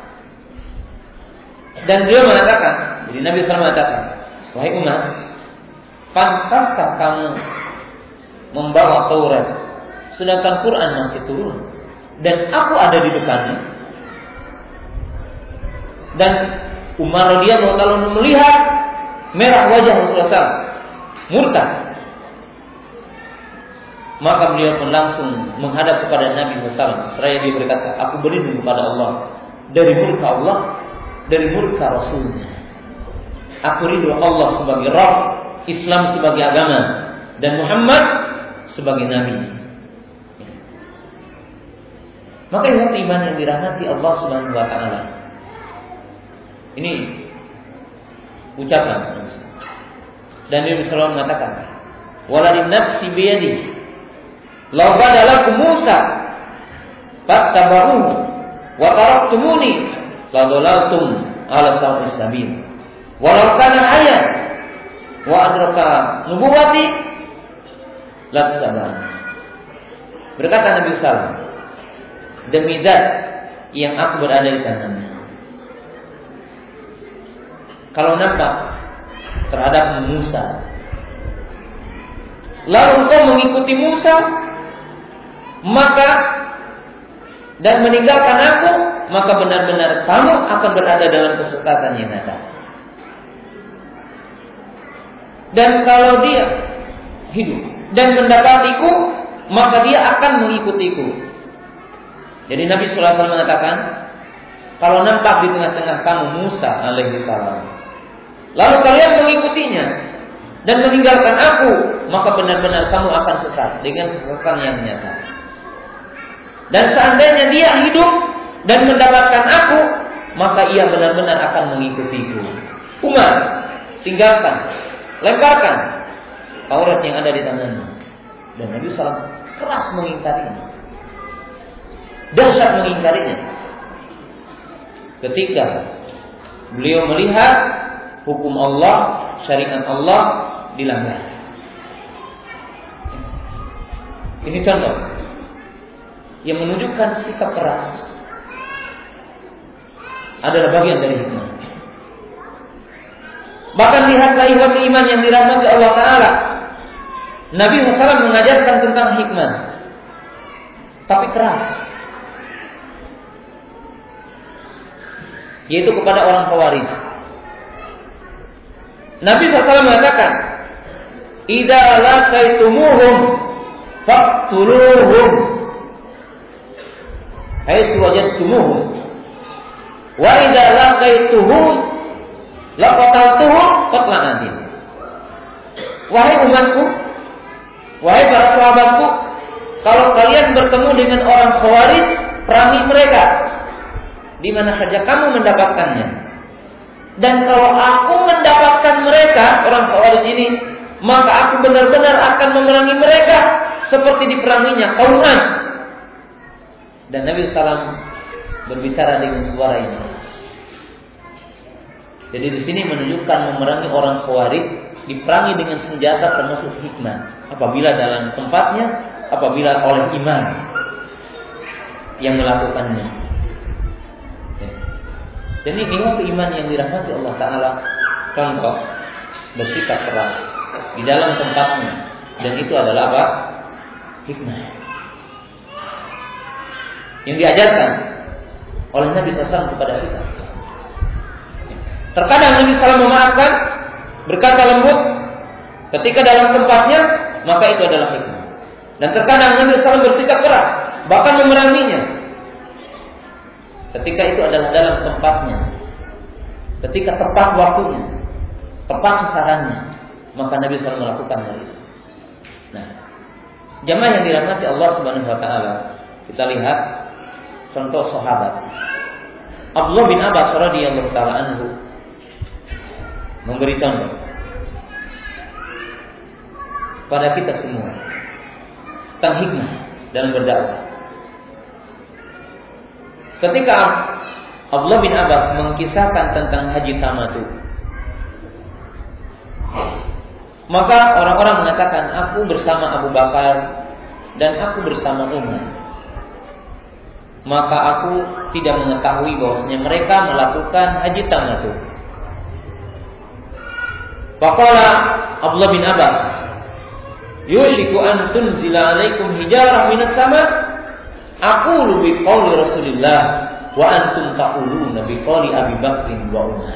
A: dan beliau mengatakan, jadi Nabi SAW mengatakan, wahai Umar, pantaskah kamu membawa Taurat sedangkan Quran masih turun dan aku ada di depannya? Dan Umar radhiyallahu taala melihat merah wajah Rasulullah SAW, murka. Maka beliau pun langsung menghadap kepada Nabi SAW. Seraya dia berkata, aku berlindung kepada Allah dari murka Allah, dari murka Rasulnya. Aku ridho Allah sebagai Rabb, Islam sebagai agama, dan Muhammad sebagai Nabi. Maka ingat iman yang dirahmati Allah Subhanahu Wa Taala. Ini ucapan. Dan Nabi SAW mengatakan, waladin nafsi biyadihi law badalakum Musa fattabahu wa taraktumuni la dhalaltum ala sawa'is sabil walau kana hayyan wa adraka nubuwati la tasaban. Berkata Nabi SAW, demi zat yang aku berada di tangannya, kalau nampak terhadap Musa lalu engkau mengikuti Musa maka dan meninggalkan aku, maka benar-benar kamu akan berada dalam kesesatan yang nyata. Dan kalau dia hidup dan mendapatiku, maka dia akan mengikutiku. Jadi Nabi sallallahu alaihi wasallam mengatakan, kalau nampak di tengah-tengah kamu Musa alaihi salam, lalu kalian mengikutinya dan meninggalkan aku, maka benar-benar kamu akan sesat dengan kesesatan yang nyata. Dan seandainya dia hidup dan mendapatkan aku, maka ia benar-benar akan mengikutiku. Umar, tinggalkan, lemparkan Taurat yang ada di tangannya. Dan Nabi SAW keras mengingkarinya. dahsyat mengingkarinya. Ketika beliau melihat hukum Allah, syariat Allah dilanggar. Ini contoh yang menunjukkan sikap keras adalah bagian dari hikmah. Bahkan lihatlah ikhwan iman yang dirahmati Allah Ta'ala, Nabi Muhammad mengajarkan tentang hikmah, tapi keras, yaitu kepada orang Khawarij. Nabi SAW mengatakan, "Idza laqaitumuhum faqtuluhum haitsu wajadtumuhum wa idza laqaituhum laqataltuhum qatlan adil." Wahai umatku, wahai para sahabatku, kalau kalian bertemu dengan orang Khawarij, perangi mereka di mana saja kamu mendapatkannya. Dan kalau aku mendapatkan mereka, orang Khawarij ini, maka aku benar-benar akan memerangi mereka seperti diperanginya kaum Ad. Dan Nabi SAW berbicara dengan suara ini. Jadi di sini menunjukkan memerangi orang Khawarij diperangi dengan senjata termasuk hikmah. Apabila dalam tempatnya, apabila oleh iman yang melakukannya. Dan ini iman yang dirahmati Allah Ta'ala. Contoh bersikap keras di dalam tempatnya. Dan itu adalah apa? Hikmah yang diajarkan oleh Nabi SAW kepada kita. Terkadang Nabi SAW memaafkan, berkata lembut ketika dalam tempatnya, maka itu adalah hikmah. Dan terkadang Nabi SAW bersikap keras, bahkan memeranginya ketika itu adalah dalam tempatnya, ketika tepat waktunya, tepat sasarannya, maka Nabi SAW melakukan hal itu. Nah, jamaah yang dirahmati Allah Subhanahu Wa Taala, kita lihat contoh sahabat Abdullah bin Abbas radhiyallahu taala anhu memberi contoh pada kita semua tentang hikmah dalam berdakwah. Ketika Abdullah bin Abbas mengkisahkan tentang haji tamattu, maka orang-orang mengatakan, aku bersama Abu Bakar dan aku bersama Umar. Maka aku tidak mengetahui bahwasanya mereka melakukan haji tamattu. Faqala Abdullah bin Abbas, yushiku an tunzila alaikum hijarah minas sama. Aqulu bi qouli Rasulillah wa antum taquluna bi qouli Abi Bakr wa Umar.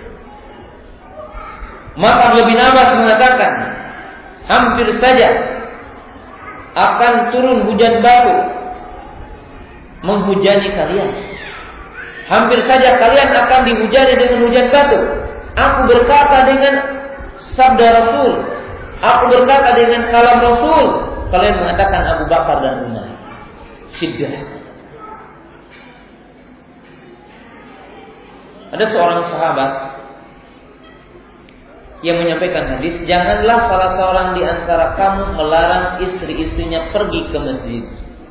A: Maka Abdullah bin Abbas mengatakan, hampir saja akan turun hujan batu menghujani kalian. Hampir saja kalian akan dihujani dengan hujan batu. Aku berkata dengan sabda Rasul, aku berkata dengan kalam Rasul. Kalian mengatakan Abu Bakar dan Umar. Syiddah. Ada seorang sahabat yang menyampaikan hadis, janganlah salah seorang di antara kamu melarang istri-istrinya pergi ke masjid.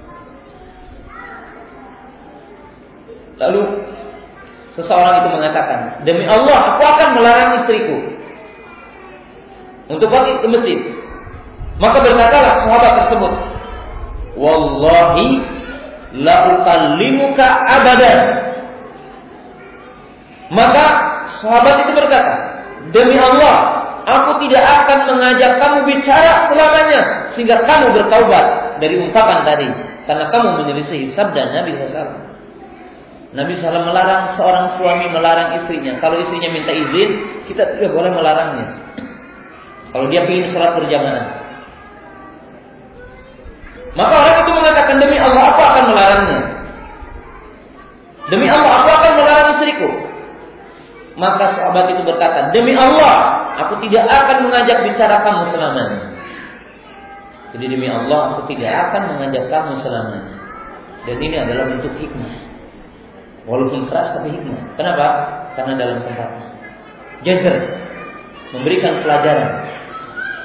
A: Lalu seseorang itu mengatakan, demi Allah, aku akan melarang istriku untuk pergi ke masjid. Maka berkatalah sahabat tersebut, wallahi la ukallimuka abadan. Maka sahabat itu berkata, demi Allah, aku tidak akan mengajak kamu bicara selamanya sehingga kamu bertaubat dari ungkapan tadi, karena kamu menyelisih sabda Nabi SAW. Nabi SAW melarang seorang suami melarang istrinya. Kalau istrinya minta izin, kita tidak boleh melarangnya. Kalau dia ingin sholat berjamaah, maka orang itu mengatakan, demi Allah, aku akan melarangnya. Demi Allah, aku akan melarang istriku. Maka sahabat itu berkata, demi Allah, aku tidak akan mengajak bicara kamu selamanya. Jadi demi Allah, aku tidak akan mengajak kamu selamanya. Dan ini adalah bentuk hikmah. Walaupun keras tapi hikmah. Kenapa? Karena dalam tempatnya. Jazr, memberikan pelajaran.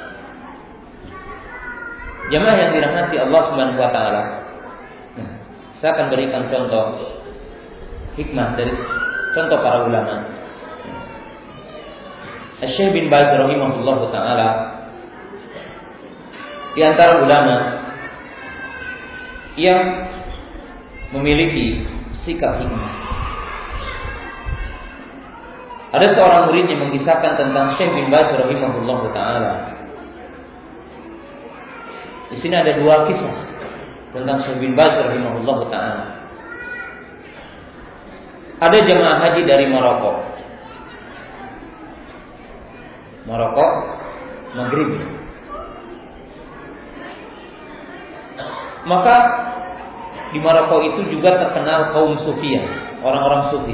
A: Jamaah yang dirahmati Allah Subhanahu wa taala. Saya akan berikan contoh hikmah dari contoh para ulama. Syekh bin Baz rahimahullah taala di antara ulama yang memiliki sikap hikmah. Ada seorang murid yang mengisahkan tentang Syekh bin Baz rahimahullah taala. Di sini ada dua kisah tentang Syekh bin Baz rahimahullah taala. Ada jemaah haji dari Maroko, Maghrib. Maka di Maroko itu juga terkenal kaum Sufiyah, orang-orang Sufi.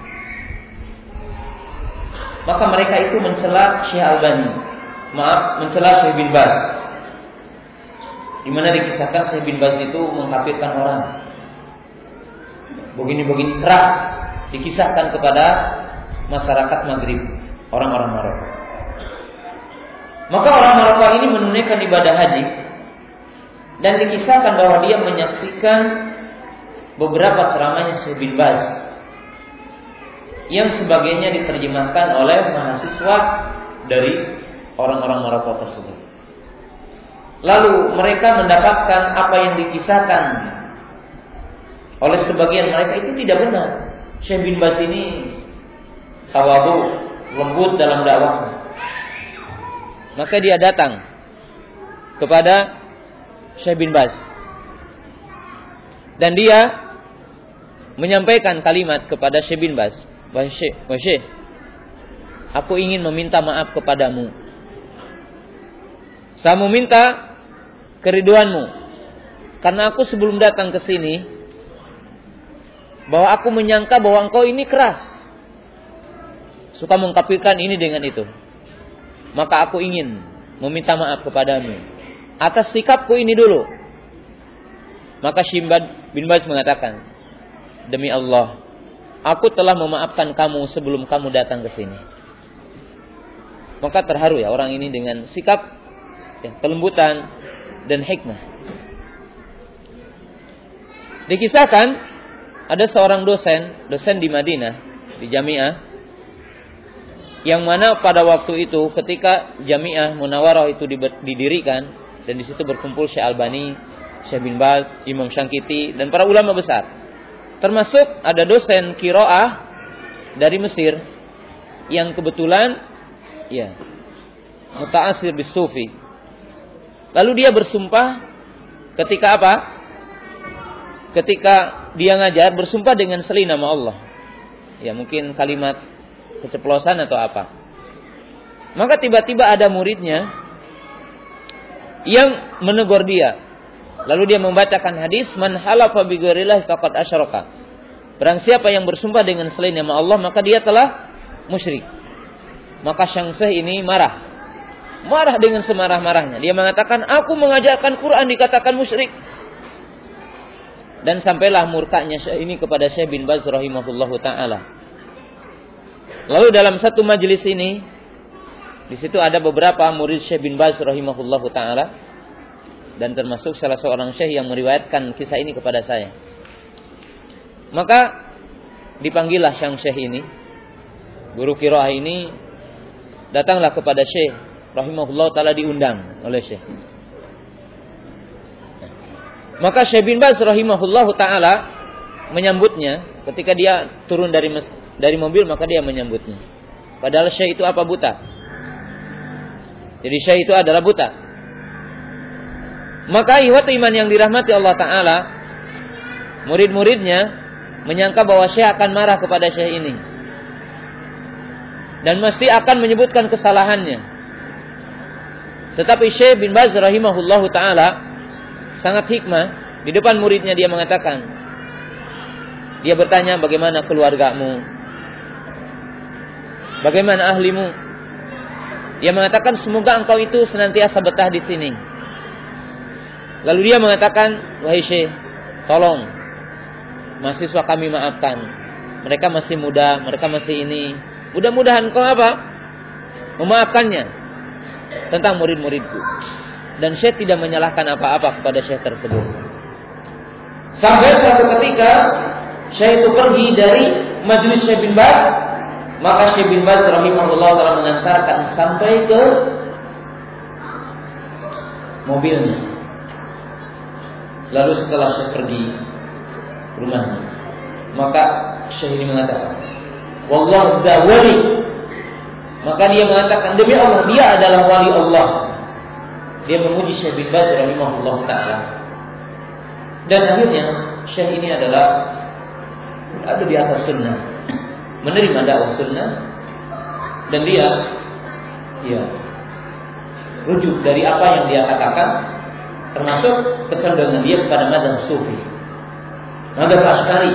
A: Maka mereka itu mencela Syekh Albani, mencela Syekh bin Baz. Di mana dikisahkan Syekh bin Baz itu mengkafirkan orang. Begini-begini keras dikisahkan kepada masyarakat Maghrib, orang-orang Maroko. Maka orang Maroko ini menunaikan ibadah haji dan dikisahkan bahwa dia menyaksikan beberapa ceramahnya Syekh bin Baz yang sebagainya diterjemahkan oleh mahasiswa dari orang-orang Maroko tersebut. Lalu mereka mendapatkan apa yang dikisahkan oleh sebagian mereka itu tidak benar. Syekh bin Baz ini tawadu, lembut dalam dakwahnya. Maka dia datang kepada Syekh bin Baz dan dia menyampaikan kalimat kepada Syekh bin Baz, "Wahai Syekh, aku ingin meminta maaf kepadamu. Saya meminta keriduanmu karena aku sebelum datang ke sini bahwa aku menyangka bahwa engkau ini keras, suka mengkafirkan ini dengan itu. Maka aku ingin meminta maaf kepadamu atas sikapku ini dulu." Maka Syekh bin Baz mengatakan, "Demi Allah, aku telah memaafkan kamu sebelum kamu datang ke sini." Maka terharu ya orang ini dengan sikap kelembutan dan hikmah. Dikisahkan ada seorang dosen di Madinah, di Jami'ah, yang mana pada waktu itu ketika Jami'ah Munawarah itu didirikan dan di situ berkumpul Syekh Albani, Syekh bin Baz, Imam Syangkiti dan para ulama besar. Termasuk ada dosen qiraah dari Mesir yang kebetulan muta'assir bis Sufi. Lalu dia bersumpah ketika apa? Ketika dia ngajar bersumpah dengan selain nama Allah. Ya mungkin kalimat keceplosan atau apa. Maka tiba-tiba ada muridnya yang menegur dia. Lalu dia membacakan hadis, "Man halafa bi ghairillah faqad asyraka." Barang siapa yang bersumpah dengan selain nama Allah, maka dia telah musyrik. Maka Syekh ini marah dengan semarah-marahnya. Dia mengatakan, "Aku mengajarkan Quran dikatakan musyrik." Dan sampailah murkanya Syekh ini kepada Syekh bin Baz rahimahullahu taala. Lalu dalam satu majelis ini, di situ ada beberapa murid Syekh bin Baz rahimahullahu taala dan termasuk salah seorang syekh yang meriwayatkan kisah ini kepada saya. Maka dipanggillah sang syekh ini, guru qiraah ini, datanglah kepada Syekh rahimahullahu taala, diundang oleh Syekh. Maka Syekh bin Baz rahimahullahu taala menyambutnya ketika dia turun dari mobil, maka dia menyambutnya. Padahal Syekh itu apa? Buta. Jadi Syekh itu adalah buta. Maka ihwat iman yang dirahmati Allah Ta'ala, murid-muridnya menyangka bahwa Syekh akan marah kepada Syekh ini dan mesti akan menyebutkan kesalahannya. Tetapi Syekh bin Baz rahimahullahu ta'ala sangat hikmah. Di depan muridnya dia mengatakan, dia bertanya, "Bagaimana keluargamu? Bagaimana ahlimu?" Dia mengatakan, "Semoga engkau itu senantiasa betah di sini." Lalu dia mengatakan, "Wahai Syekh, tolong mahasiswa kami maafkan. Mereka masih muda, mereka masih ini. Mudah-mudahan engkau apa? Memaafkannya tentang murid-muridku." Dan Syekh tidak menyalahkan apa-apa kepada Syekh tersebut. Sampai suatu ketika Syekh itu pergi dari majelis Syekh bin Baz, maka Syekh bin Baz rahimahullah taala mengantarkan sampai ke mobilnya. Lalu setelah Syekh pergi ke rumahnya, maka Syekh ini mengatakan, "Wallahu wali." Maka dia mengatakan, demi Allah, dia adalah wali Allah. Dia memuji Syekh bin Baz rahimahullah taala. Dan akhirnya Syekh ini adalah ada di atas sunnah, menerima dakwah sunnah, dan dia rujuk dari apa yang dia katakan, termasuk kecenderungan dia kepada mazhab sufi, mazhab Asy'ari.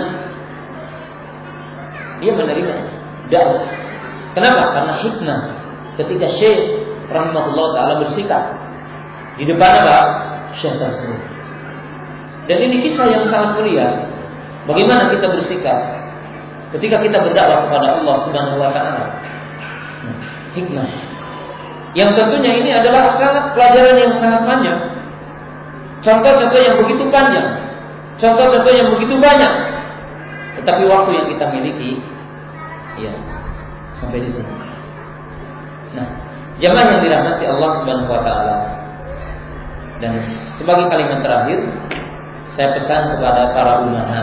A: Dia menerima dakwah. Kenapa? Karena hikmah ketika Syekh rahimahullah taala bersikap di depan apa? Syekh tersebut. Dan ini kisah yang sangat mulia. Bagaimana kita bersikap ketika kita berdakwah kepada Allah Subhanahu wa taala. Hikmah. Yang tentunya ini adalah sangat pelajaran yang sangat panjang. Contoh-contoh yang begitu panjang. Contoh-contoh yang begitu banyak. Tetapi waktu yang kita miliki sampai di sini. Nah, jamaah yang dirahmati Allah Subhanahu wa taala. Dan sebagai kalimat terakhir, saya pesan kepada para ulama.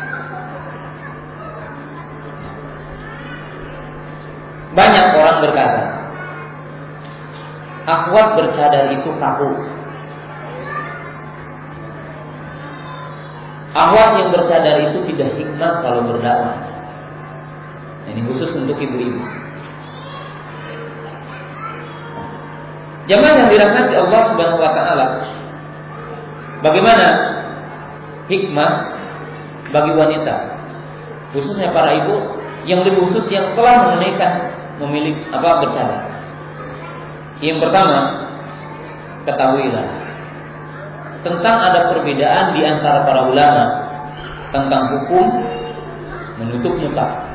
A: Banyak orang berkata, akhwat bercadar itu kaku. Akhwat yang bercadar itu tidak hikmah kalau berdakwah. Ini khusus untuk ibu-ibu. Jamaah yang dirahmati Allah Subhanahu wa taala. Bagaimana hikmah bagi wanita, khususnya para ibu yang lebih khusus yang telah menunaikan bercadar. Yang pertama, ketahuilah tentang ada perbedaan di antara para ulama tentang hukum menutup muka.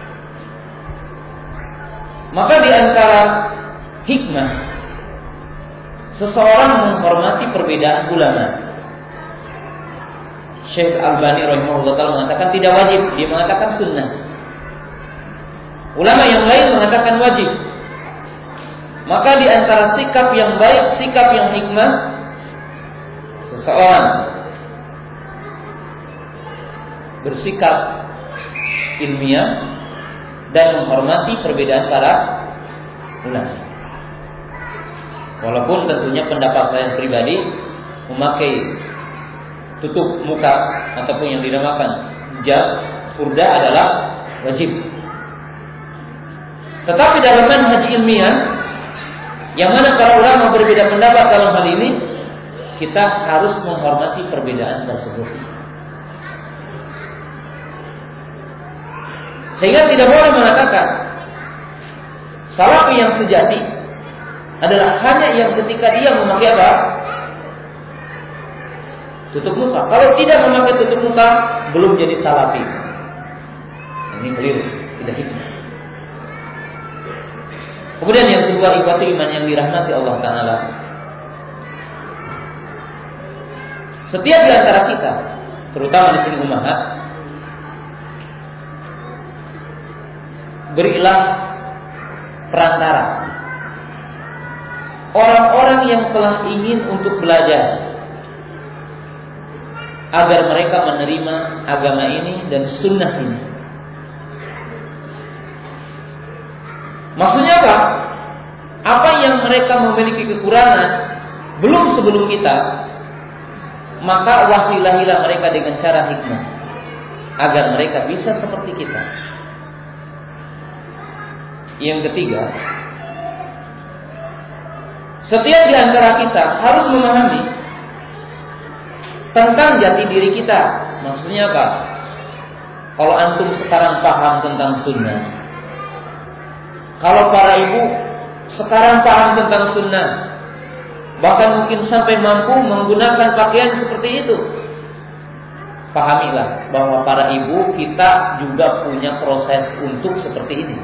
A: Maka di antara hikmah seseorang menghormati perbedaan ulama. Syekh Albani rahimahullah taala mengatakan tidak wajib, dia mengatakan sunnah. Ulama yang lain mengatakan wajib. Maka di antara sikap yang baik, sikap yang hikmah, seseorang bersikap ilmiah dan menghormati perbedaan para ulama. Walaupun tentunya pendapat saya pribadi memakai tutup muka ataupun yang dinamakan hijab, purda adalah wajib. Tetapi dalam manhaj ilmiah yang mana para ulama berbeda pendapat dalam hal ini, kita harus menghormati perbedaan tersebut. Sehingga tidak boleh mengatakan salafi yang sejati adalah hanya yang ketika dia memakai apa? Tutup muka. Kalau tidak memakai tutup muka, belum jadi salafi. Ini keliru, tidak hikmah. Kemudian yang kedua, ikhwati iman yang dirahmati Allah Ta'ala. Setiap di antara kita, terutama di sini ummahat, berilah perantara orang-orang yang telah ingin untuk belajar agar mereka menerima agama ini dan sunnah ini. Maksudnya apa? Apa yang mereka memiliki kekurangan belum sebelum kita, maka wasilahilah mereka dengan cara hikmah agar mereka bisa seperti kita. Yang ketiga, setiap di antara kita harus memahami tentang jati diri kita. Maksudnya apa? Kalau antum sekarang paham tentang sunnah, kalau para ibu sekarang paham tentang sunnah, bahkan mungkin sampai mampu menggunakan pakaian seperti itu, pahamilah bahwa para ibu kita juga punya proses untuk seperti ini.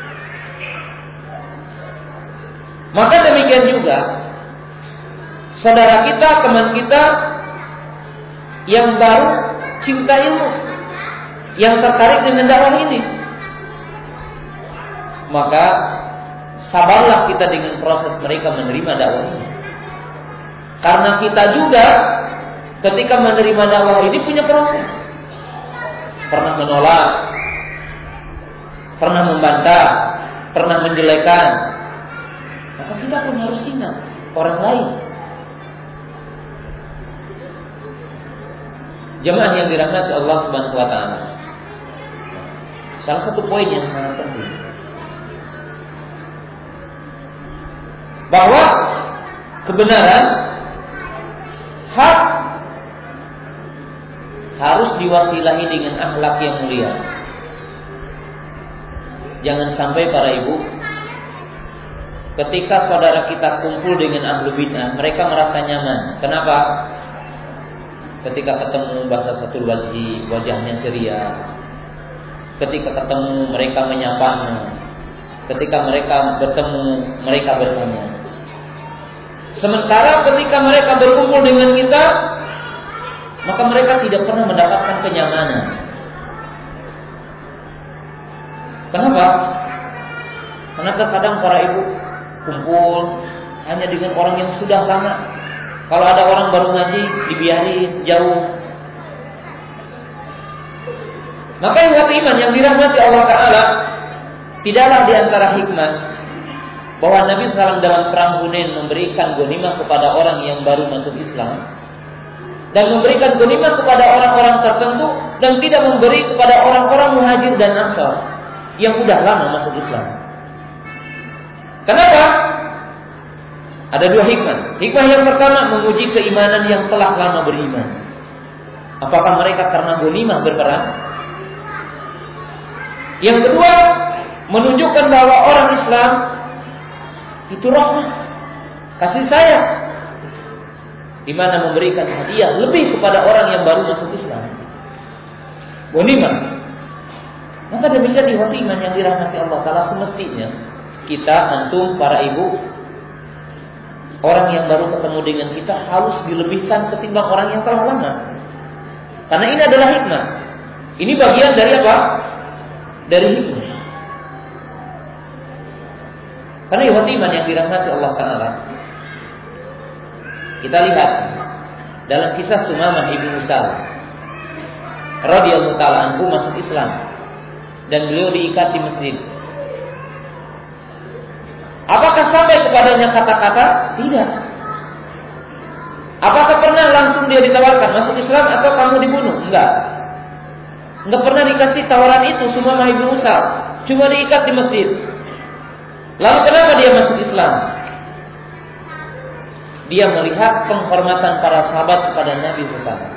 A: Maka demikian juga saudara kita, teman kita yang baru cinta ilmu, yang tertarik dengan dakwah ini. Maka sabarlah kita dengan proses mereka menerima dakwah ini. Karena kita juga ketika menerima dakwah ini punya proses. Pernah menolak, pernah membantah, pernah menjelekan. Maka kita pun harus ingat orang lain. Jemaah yang dirahmati Allah Subhanahu wa taala. Salah satu poin yang sangat penting, bahwa kebenaran, hak harus diwasilahi dengan akhlak yang mulia. Jangan sampai para ibu, ketika saudara kita kumpul dengan ahlu bid'ah, mereka merasa nyaman. Kenapa? Ketika ketemu bahasa satu wajhi, wajahnya ceria. Ketika ketemu mereka menyapanya. Ketika mereka bertemu, mereka bertanya. Sementara ketika mereka berkumpul dengan kita, maka mereka tidak pernah mendapatkan kenyamanan. Kenapa? Karena terkadang para ibu kumpul hanya dengan orang yang sudah lama. Kalau ada orang baru ngaji, dibiarin jauh. Maka yang iman yang dirahmati Allah Ta'ala, tidaklah di antara hikmah bahwa Nabi SAW dalam perang Hunain memberikan ghanimah kepada orang yang baru masuk Islam, dan memberikan ghanimah kepada orang-orang tertentu, dan tidak memberi kepada orang-orang muhajir dan ansar yang sudah lama masuk Islam. Kenapa? Ada dua hikmah. Hikmah yang pertama, menguji keimanan yang telah lama beriman. Apakah mereka karena ghanimah berperang? Yang kedua, menunjukkan bahwa orang Islam itu rahmah, kasih sayang, di mana memberikan hadiah lebih kepada orang yang baru masuk Islam. Ghanimah. Maka demikian iman yang dirahmati Allah Ta'ala, semestinya kita, antum, para ibu, orang yang baru ketemu dengan kita harus dilebihkan ketimbang orang yang telah lama. Karena ini adalah hikmah. Ini bagian dari apa? Dari hikmah. Karena iman yang dirahmati Allah Ta'ala, kita lihat dalam kisah Sumamah ibnu Usal radhiyallahu ta'ala anhu masuk Islam, dan beliau diikat di masjid. Apakah sampai kepadanya kata-kata? Tidak. Apakah pernah langsung dia ditawarkan masuk Islam atau kamu dibunuh? Enggak. Enggak pernah dikasih tawaran itu Sumamah ibnu Usal. Cuma diikat di masjid. Lalu kenapa dia masuk Islam? Dia melihat penghormatan para sahabat kepada Nabi SAW.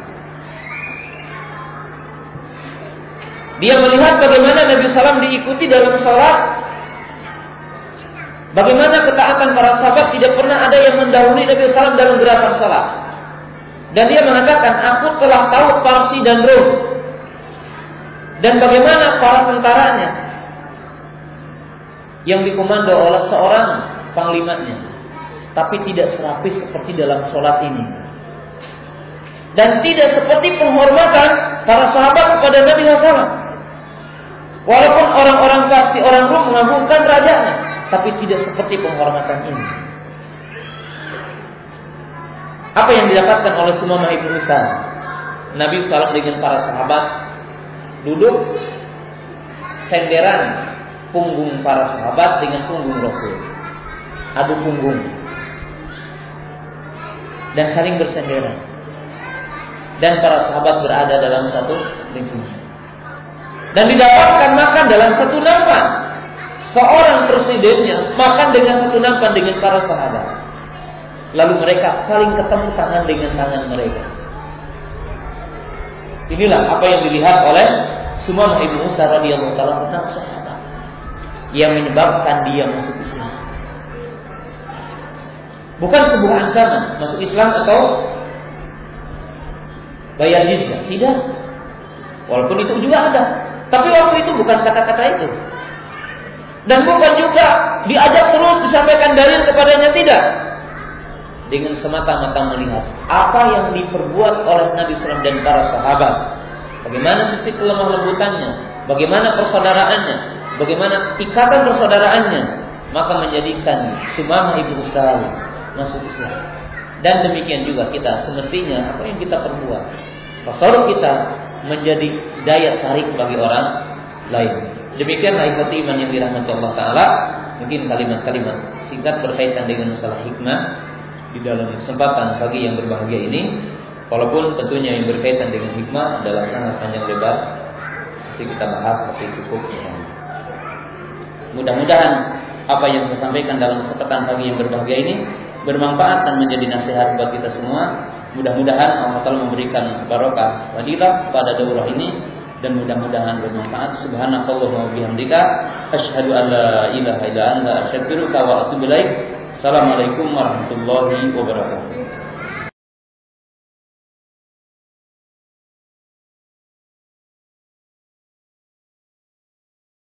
A: Dia melihat bagaimana Nabi SAW diikuti dalam sholat. Bagaimana ketaatan para sahabat, tidak pernah ada yang mendahului Nabi SAW dalam gerakan sholat. Dan dia mengatakan, aku telah tahu Parsi dan Rum, dan bagaimana para tentaranya yang dikomando oleh seorang panglimanya, tapi tidak serapis seperti dalam sholat ini, dan tidak seperti penghormatan para sahabat kepada Nabi SAW. Walaupun orang-orang Parsi, orang Rum mengagungkan rajanya, tapi tidak seperti penghormatan ini. Apa yang didapatkan oleh Sumamah ibnu Usal? Nabi SAW dengan para sahabat duduk senderan punggung para sahabat dengan punggung Rasul, adu punggung, dan saling bersenderan. Dan para sahabat berada dalam satu lingkungan, dan didapatkan makan dalam satu nampan. Seorang presidennya makan dengan satu nampan dengan para sahabat. Lalu mereka saling ketemu tangan dengan tangan mereka. Inilah apa yang dilihat oleh Sumamah ibnu Usal radhiyallahu ta'ala tentang sahabat, yang menyebabkan dia masuk Islam. Bukan sebuah ancaman masuk Islam atau bayar jizyah, tidak. Walaupun itu juga ada, tapi waktu itu bukan kata-kata itu. Dan bukan juga diajak terus disampaikan dalil kepadanya, tidak. Dengan semata-mata melihat apa yang diperbuat oleh Nabi SAW dan para sahabat bagaimana sisi kelemah lembutannya, bagaimana persaudaraannya, bagaimana ikatan persaudaraannya, maka menjadikan Sumamah ibnu Usal masuk Islam. Dan demikian juga kita semestinya apa yang kita perbuat, tasawuf kita menjadi daya tarik bagi orang lain. Demikianlah ikhwati iman yang dirahmati Allah Ta'ala. Mungkin kalimat-kalimat singkat berkaitan dengan masalah hikmah di dalam kesempatan pagi yang berbahagia ini. Walaupun tentunya yang berkaitan dengan hikmah adalah sangat panjang lebar, nanti kita bahas tapi cukup. Mudah-mudahan apa yang saya sampaikan dalam kesempatan pagi yang berbahagia ini bermanfaat dan menjadi nasihat buat kita semua. Mudah-mudahan Allah Ta'ala memberikan barokah fadilah pada daurah ini dan mudah-mudahan bermanfaat. Subhanakallahumma wa bihamdika asyhadu an la ilaha illa anta astaghfiruka wa atubu ilaik. Assalamualaikum warahmatullahi wabarakatuh.